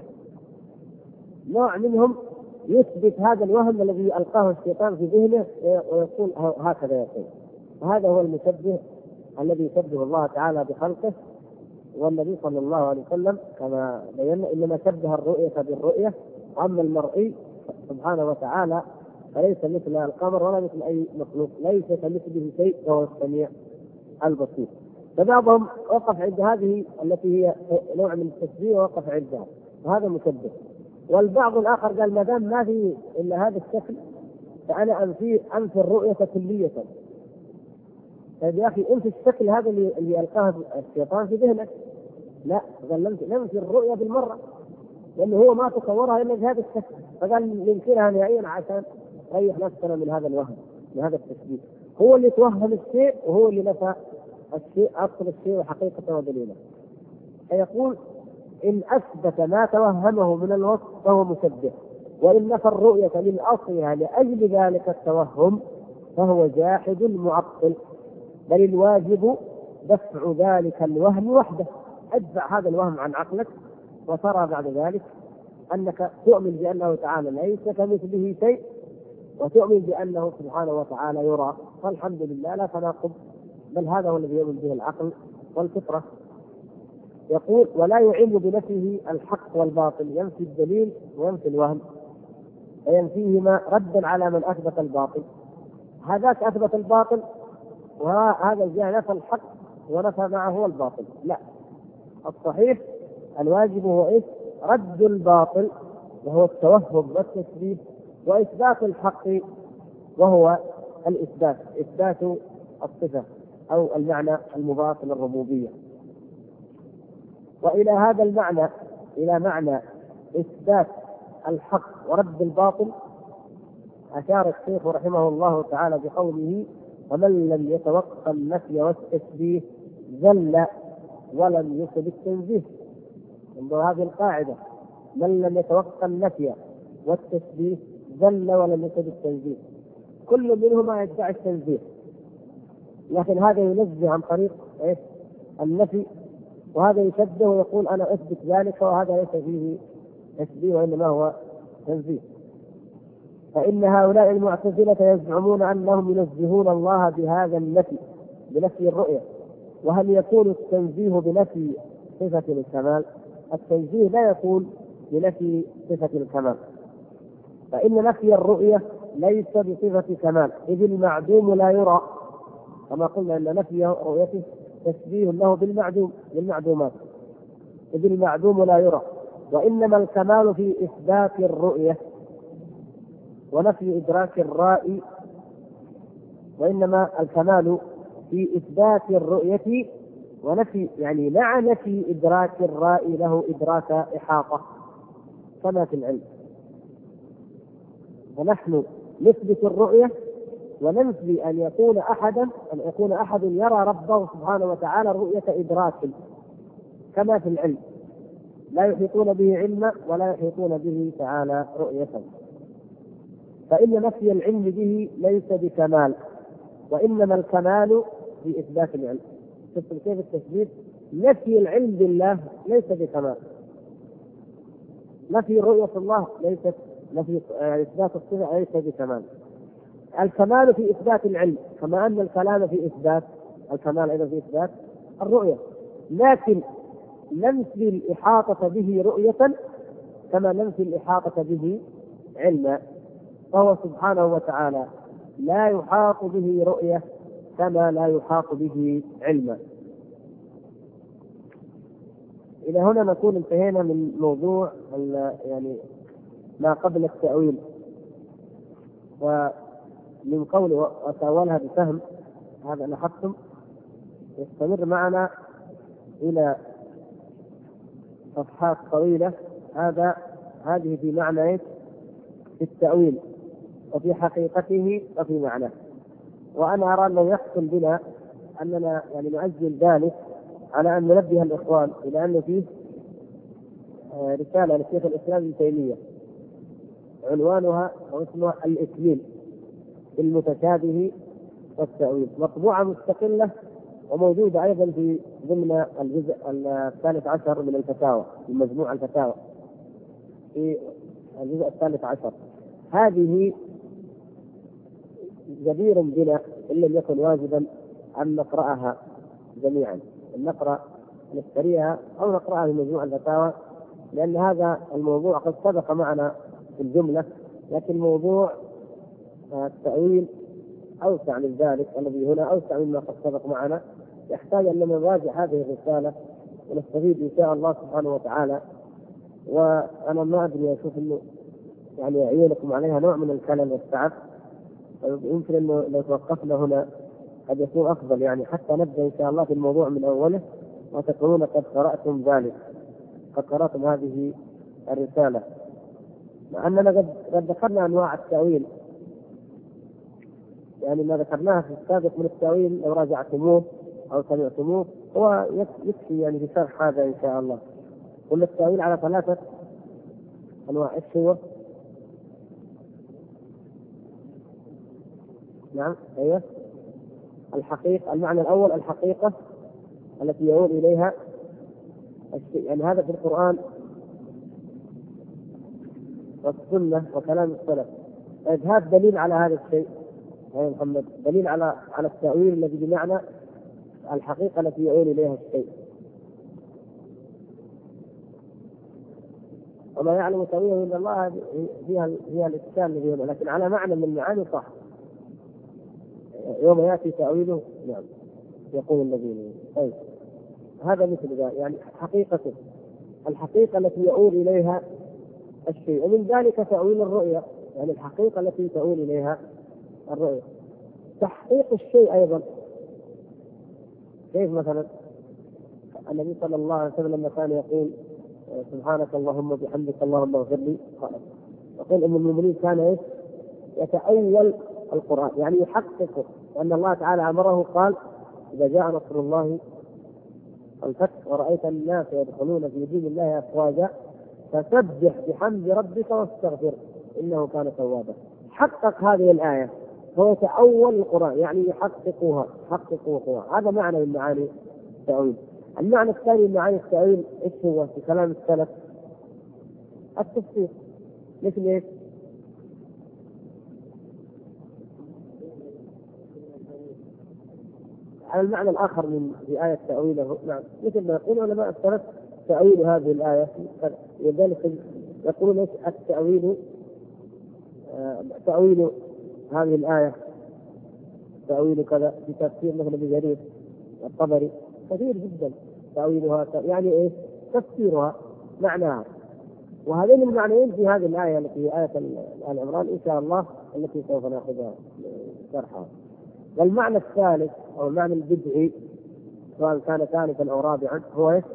نوع منهم يثبت هذا الوهم الذي ألقاه الشيطان في ذهنه ويقول هكذا يقول، وهذا هو المشبه الذي يشبه الله تعالى بخلقه. والنبي صلى الله عليه وسلم كما بينا إنما شبه الرؤية بالرؤية، أما المرئي سبحانه وتعالى فليس مثل القمر ولا مثل أي مخلوق، ليس كمثله شيء وهو السميع البصير. فبعضهم وقف عند هذه التي هي نوع من التشبيه ووقف عندها، وهذا مشبه. والبعض الآخر قال ما دام ما في إلا هذا الشكل فأنا أنفي الرؤية كلية. طيب يا أخي أنت الشكل هذا اللي ألقاه الشيطان في ذهنك، لا، قال ننفي الرؤية بالمرة، لأنه هو ما تصورها إلا بهذا الشكل، فقال ننكرها نهائيا عشان ريح نفسنا من هذا الوهم، من هذا التشبيه. هو اللي توهم الشيء وهو اللي نفى الشيء، أصل الشيء وحقيقته ودليله. فيقول إن أثبت ما توهمه من الوصف فهو مشبه، وإن نفى الرؤية من أصلها لأجل ذلك التوهم فهو جاحد معطل، بل الواجب دفع ذلك الوهم وحده. ادفع هذا الوهم عن عقلك وترى بعد ذلك أنك تؤمن بأنه تعالى ليس كمثله شيء، وتؤمن بأنه سبحانه وتعالى يرى، فالحمد لله لا تناقض، بل هذا هو الذي يؤمن به العقل والفطرة. يقول ولا يعلم بنفسه الحق والباطل، ينفي الدليل وينفي الوهم، وينفيهما ردا على من أثبت الباطل. هذاك أثبت الباطل وهذا جاء نفى الحق ونفى معه الباطل. لا، الصحيح الواجب هو إيش؟ رد الباطل وهو التوهم والتشبيه، وإثبات الحق وهو إثبات الصفة أو المعنى المضاف للربوبية. وإلى هذا المعنى، إلى معنى إثبات الحق ورد الباطل، أشار الشيخ رحمه الله تعالى بقوله: ومن لم يتوقع النفي والتشبيه ذل ولم يصب التنزيه. انظر هذه القاعدة: من لم يتوقع النفي والتشبيه ذل ولم يصب التنزيه. كل منهما يدعي التنزيه، لكن هذا ينزه عن طريق النفي، وهذا يشبه ويقول أنا أثبت ذلك، وهذا ليس فيه تشبيه وإنما هو تنزيه. فإن هؤلاء المعتزلة يزعمون أنهم ينزهون الله بهذا النفي، بنفي الرؤية. وهل يكون التنزيه بنفي صفة الكمال؟ التنزيه لا يكون بنفي صفة الكمال، فإن نفي الرؤية ليس بصفة كمال، إذ المعدوم لا يرى، كما قلنا أن نفي رؤيته تشبيه له بالمعدومات، إذ المعدوم لا يرى. وإنما الكمال في إثبات الرؤية ونفي إدراك الرائي، وإنما الكمال في إثبات الرؤية ونفي، يعني مع نفي إدراك الرائي له إدراك إحاطة كما في العلم. ونحن نثبت الرؤية وننفي أن يكون أحد يرى ربه سبحانه وتعالى رؤية إدراك كما في العلم، لا يحيطون به علما ولا يحيطون به تعالى رؤية. فإن نفي العلم به ليس بكمال، وإنما الكمال في إثبات العلم. شفتم كيف التشبيه؟ نفي العلم بالله ليس بكمال، نفي رؤية الله ليست، نفي إثبات الصفة ليس بكمال. الكمال في إثبات العلم، كما أن الكلام في إثبات الكمال أيضا في إثبات الرؤية، لكن ننفي الإحاطة به رؤية كما ننفي الإحاطة به علما، فهو سبحانه وتعالى لا يحاط به رؤية كما لا يحاط به علما. إلى هنا نكون انتهينا من موضوع يعني ما قبل التأويل. ومن قول وتأولها بفهم، هذا لاحظتم يستمر معنا إلى صفحات طويلة. هذه في معنى في التأويل وفي حقيقته وفي معناه. وأنا أرى أنه يحصل بنا أننا يعني نؤجل ذلك على أن ننبه الإخوان إلى أن فيه رسالة لشيخ الإسلام ابن تيمية عنوانها أو اسمها الإكليل في المتشابه والتأويل، مطبوعة مستقلة وموجودة أيضا في ضمن الجزء 13 من الفتاوى، من مجموع الفتاوى في الجزء 13. هذه جدير بنا إن لم يكن واجبا أن نقرأها جميعا، أن نقرأ نشتريها أو نقرأها في مجموع الفتاوى، لأن هذا الموضوع قد سبق معنا في الجملة، لكن موضوع التأويل أوسع من ذلك، الذي هنا أوسع مما قد سبق معنا، يحتاج أن نراجع هذه الرسالة ونستفيد إن شاء الله سبحانه وتعالى. وأنا ما أدري، أشوف إنه يعني عيونكم عليها نوع من الكلل والتعب، يمكن إنه لو توقفنا هنا قد يكون أفضل، يعني حتى نبدأ إن شاء الله في الموضوع من أوله وتكونون قد قرأتم ذلك، قد قرأتم هذه الرسالة. مع أننا قد ذكرنا أنواع التأويل، يعني ما ذكرناها في السابق من التأويل لو راجعتموه أو سمعتموه هو يكفي يعني في شرح هذا إن شاء الله. قلنا التأويل على 3 أنواع. إيش هو؟ نعم، أيوه، الحقيقة. المعنى الأول الحقيقة التي يعود إليها الشيء، يعني هذا في القرآن والسنة وكلام السلف. هذا دليل على هذا الشيء يا محمد، دليل على التأويل الذي بمعنى الحقيقة التي يعود إليها الشيء. وما يعلم تأويله إلا الله، فيها الإشكال الذي هنا، لكن على معنى من المعاني صح. يوم يأتي تأويله، نعم، يقول الذين. طيب، هذا مثل ذلك، يعني حقيقته الحقيقة التي يؤول إليها الشيء. ومن ذلك تأويل الرؤية، يعني الحقيقة التي تؤول إليها الرؤية. تحقيق الشيء أيضا، كيف مثلا النبي صلى الله عليه وسلم لما كان يقول سبحانك اللهم وبحمدك اللهم اغفر لي، يقول ان المؤمنين كان ايش؟ يتأول القرآن، يعني يحققه، وان الله تعالى امره قال اذا جاء نصر الله الفتح ورأيت الناس يدخلون في دين الله أفواجا فسبح بحمد ربك واستغفر إنه كان توابا. حقق هذه الآية، هو تأول القرآن يعني يحققها، هذا معنى من معاني التأويل. المعنى الثاني من معاني التأويل ايش هو في كلام السلف؟ التفسير. مثل ايش؟ على المعنى الآخر من في آية تأويله، نعم، مثل ما يقول علماء السلف تأويل هذه الآية، لذلك يقولون ايش التأويل؟ تأويل هذه الآية تأويل كذا، في تفسير مثل ابن جرير الطبري كثير جدا تأويلها، يعني ايش؟ تفسيرها، معناها. وهذين المعنيين في هذه الآية التي هي آية آل عمران إن شاء الله التي سوف نأخذها شرحها. والمعنى الثالث أو المعنى البدعي سواء كان ثالثا أو رابعا هو ايش؟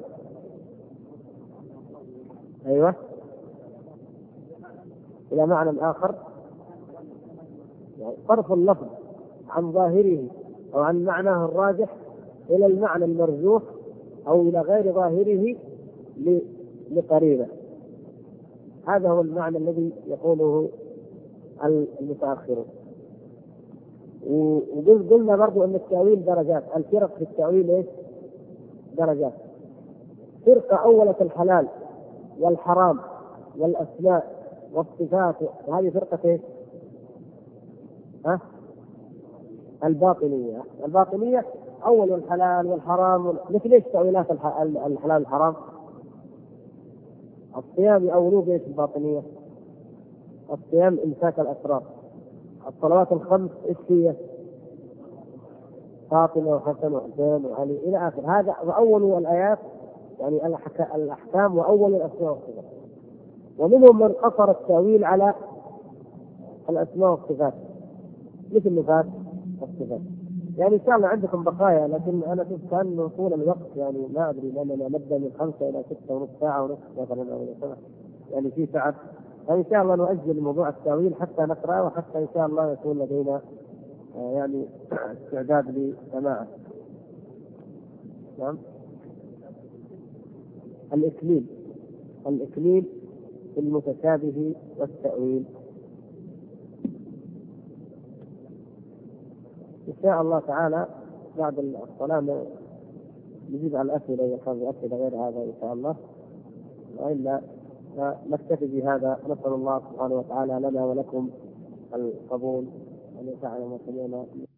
أيوه، إلى معنى آخر، يعني صرف اللفظ عن ظاهره أو عن معناه الراجح إلى المعنى المرجوح أو إلى غير ظاهره لقريبه. هذا هو المعنى الذي يقوله المتأخرون. وقلنا برضو أن التأويل درجات، الفرق في التأويل إيش؟ درجات. فرقة أولت الحلال والحرام والأسماء والصفات، وهذه فرقة إيش؟ الباطنية أول الحلال والحرام، مثل إيش تأويلات الحلال والحرام؟ الصيام يأولوه إيش الباطنية؟ الصيام إمساك الأسرار. الصلوات الخمس إيش هي؟ فاطمة وحسن وحسين وعلي إلى آخر. هذا أول الآيات، يعني الأحكام وأول الأسماء والصفات. ومنهم من قصر التأويل على الأسماء والصفات مثل نفاذ الصفات. يعني إن شاء الله عندكم بقايا، لكن أنا شفت كأنه طول الوقت يعني ما أدري، لأننا نبدأ من 5 إلى 6 ونص ساعة ونص مثلا أو 7، يعني في تعب. فإن شاء الله نؤجل موضوع التأويل حتى نقرأ، وحتى إن شاء الله يكون لدينا يعني استعداد لسماعه. نعم. الإكليل في المتشابه والتأويل. إن شاء الله تعالى بعد الصلاة نجيب على الأسئلة، يكون أسئلة غير هذا إن شاء الله، وإلا نكتفي بهذا. نسأل الله سبحانه وتعالى لنا ولكم القبول، أن ينفعنا ما سمعنا.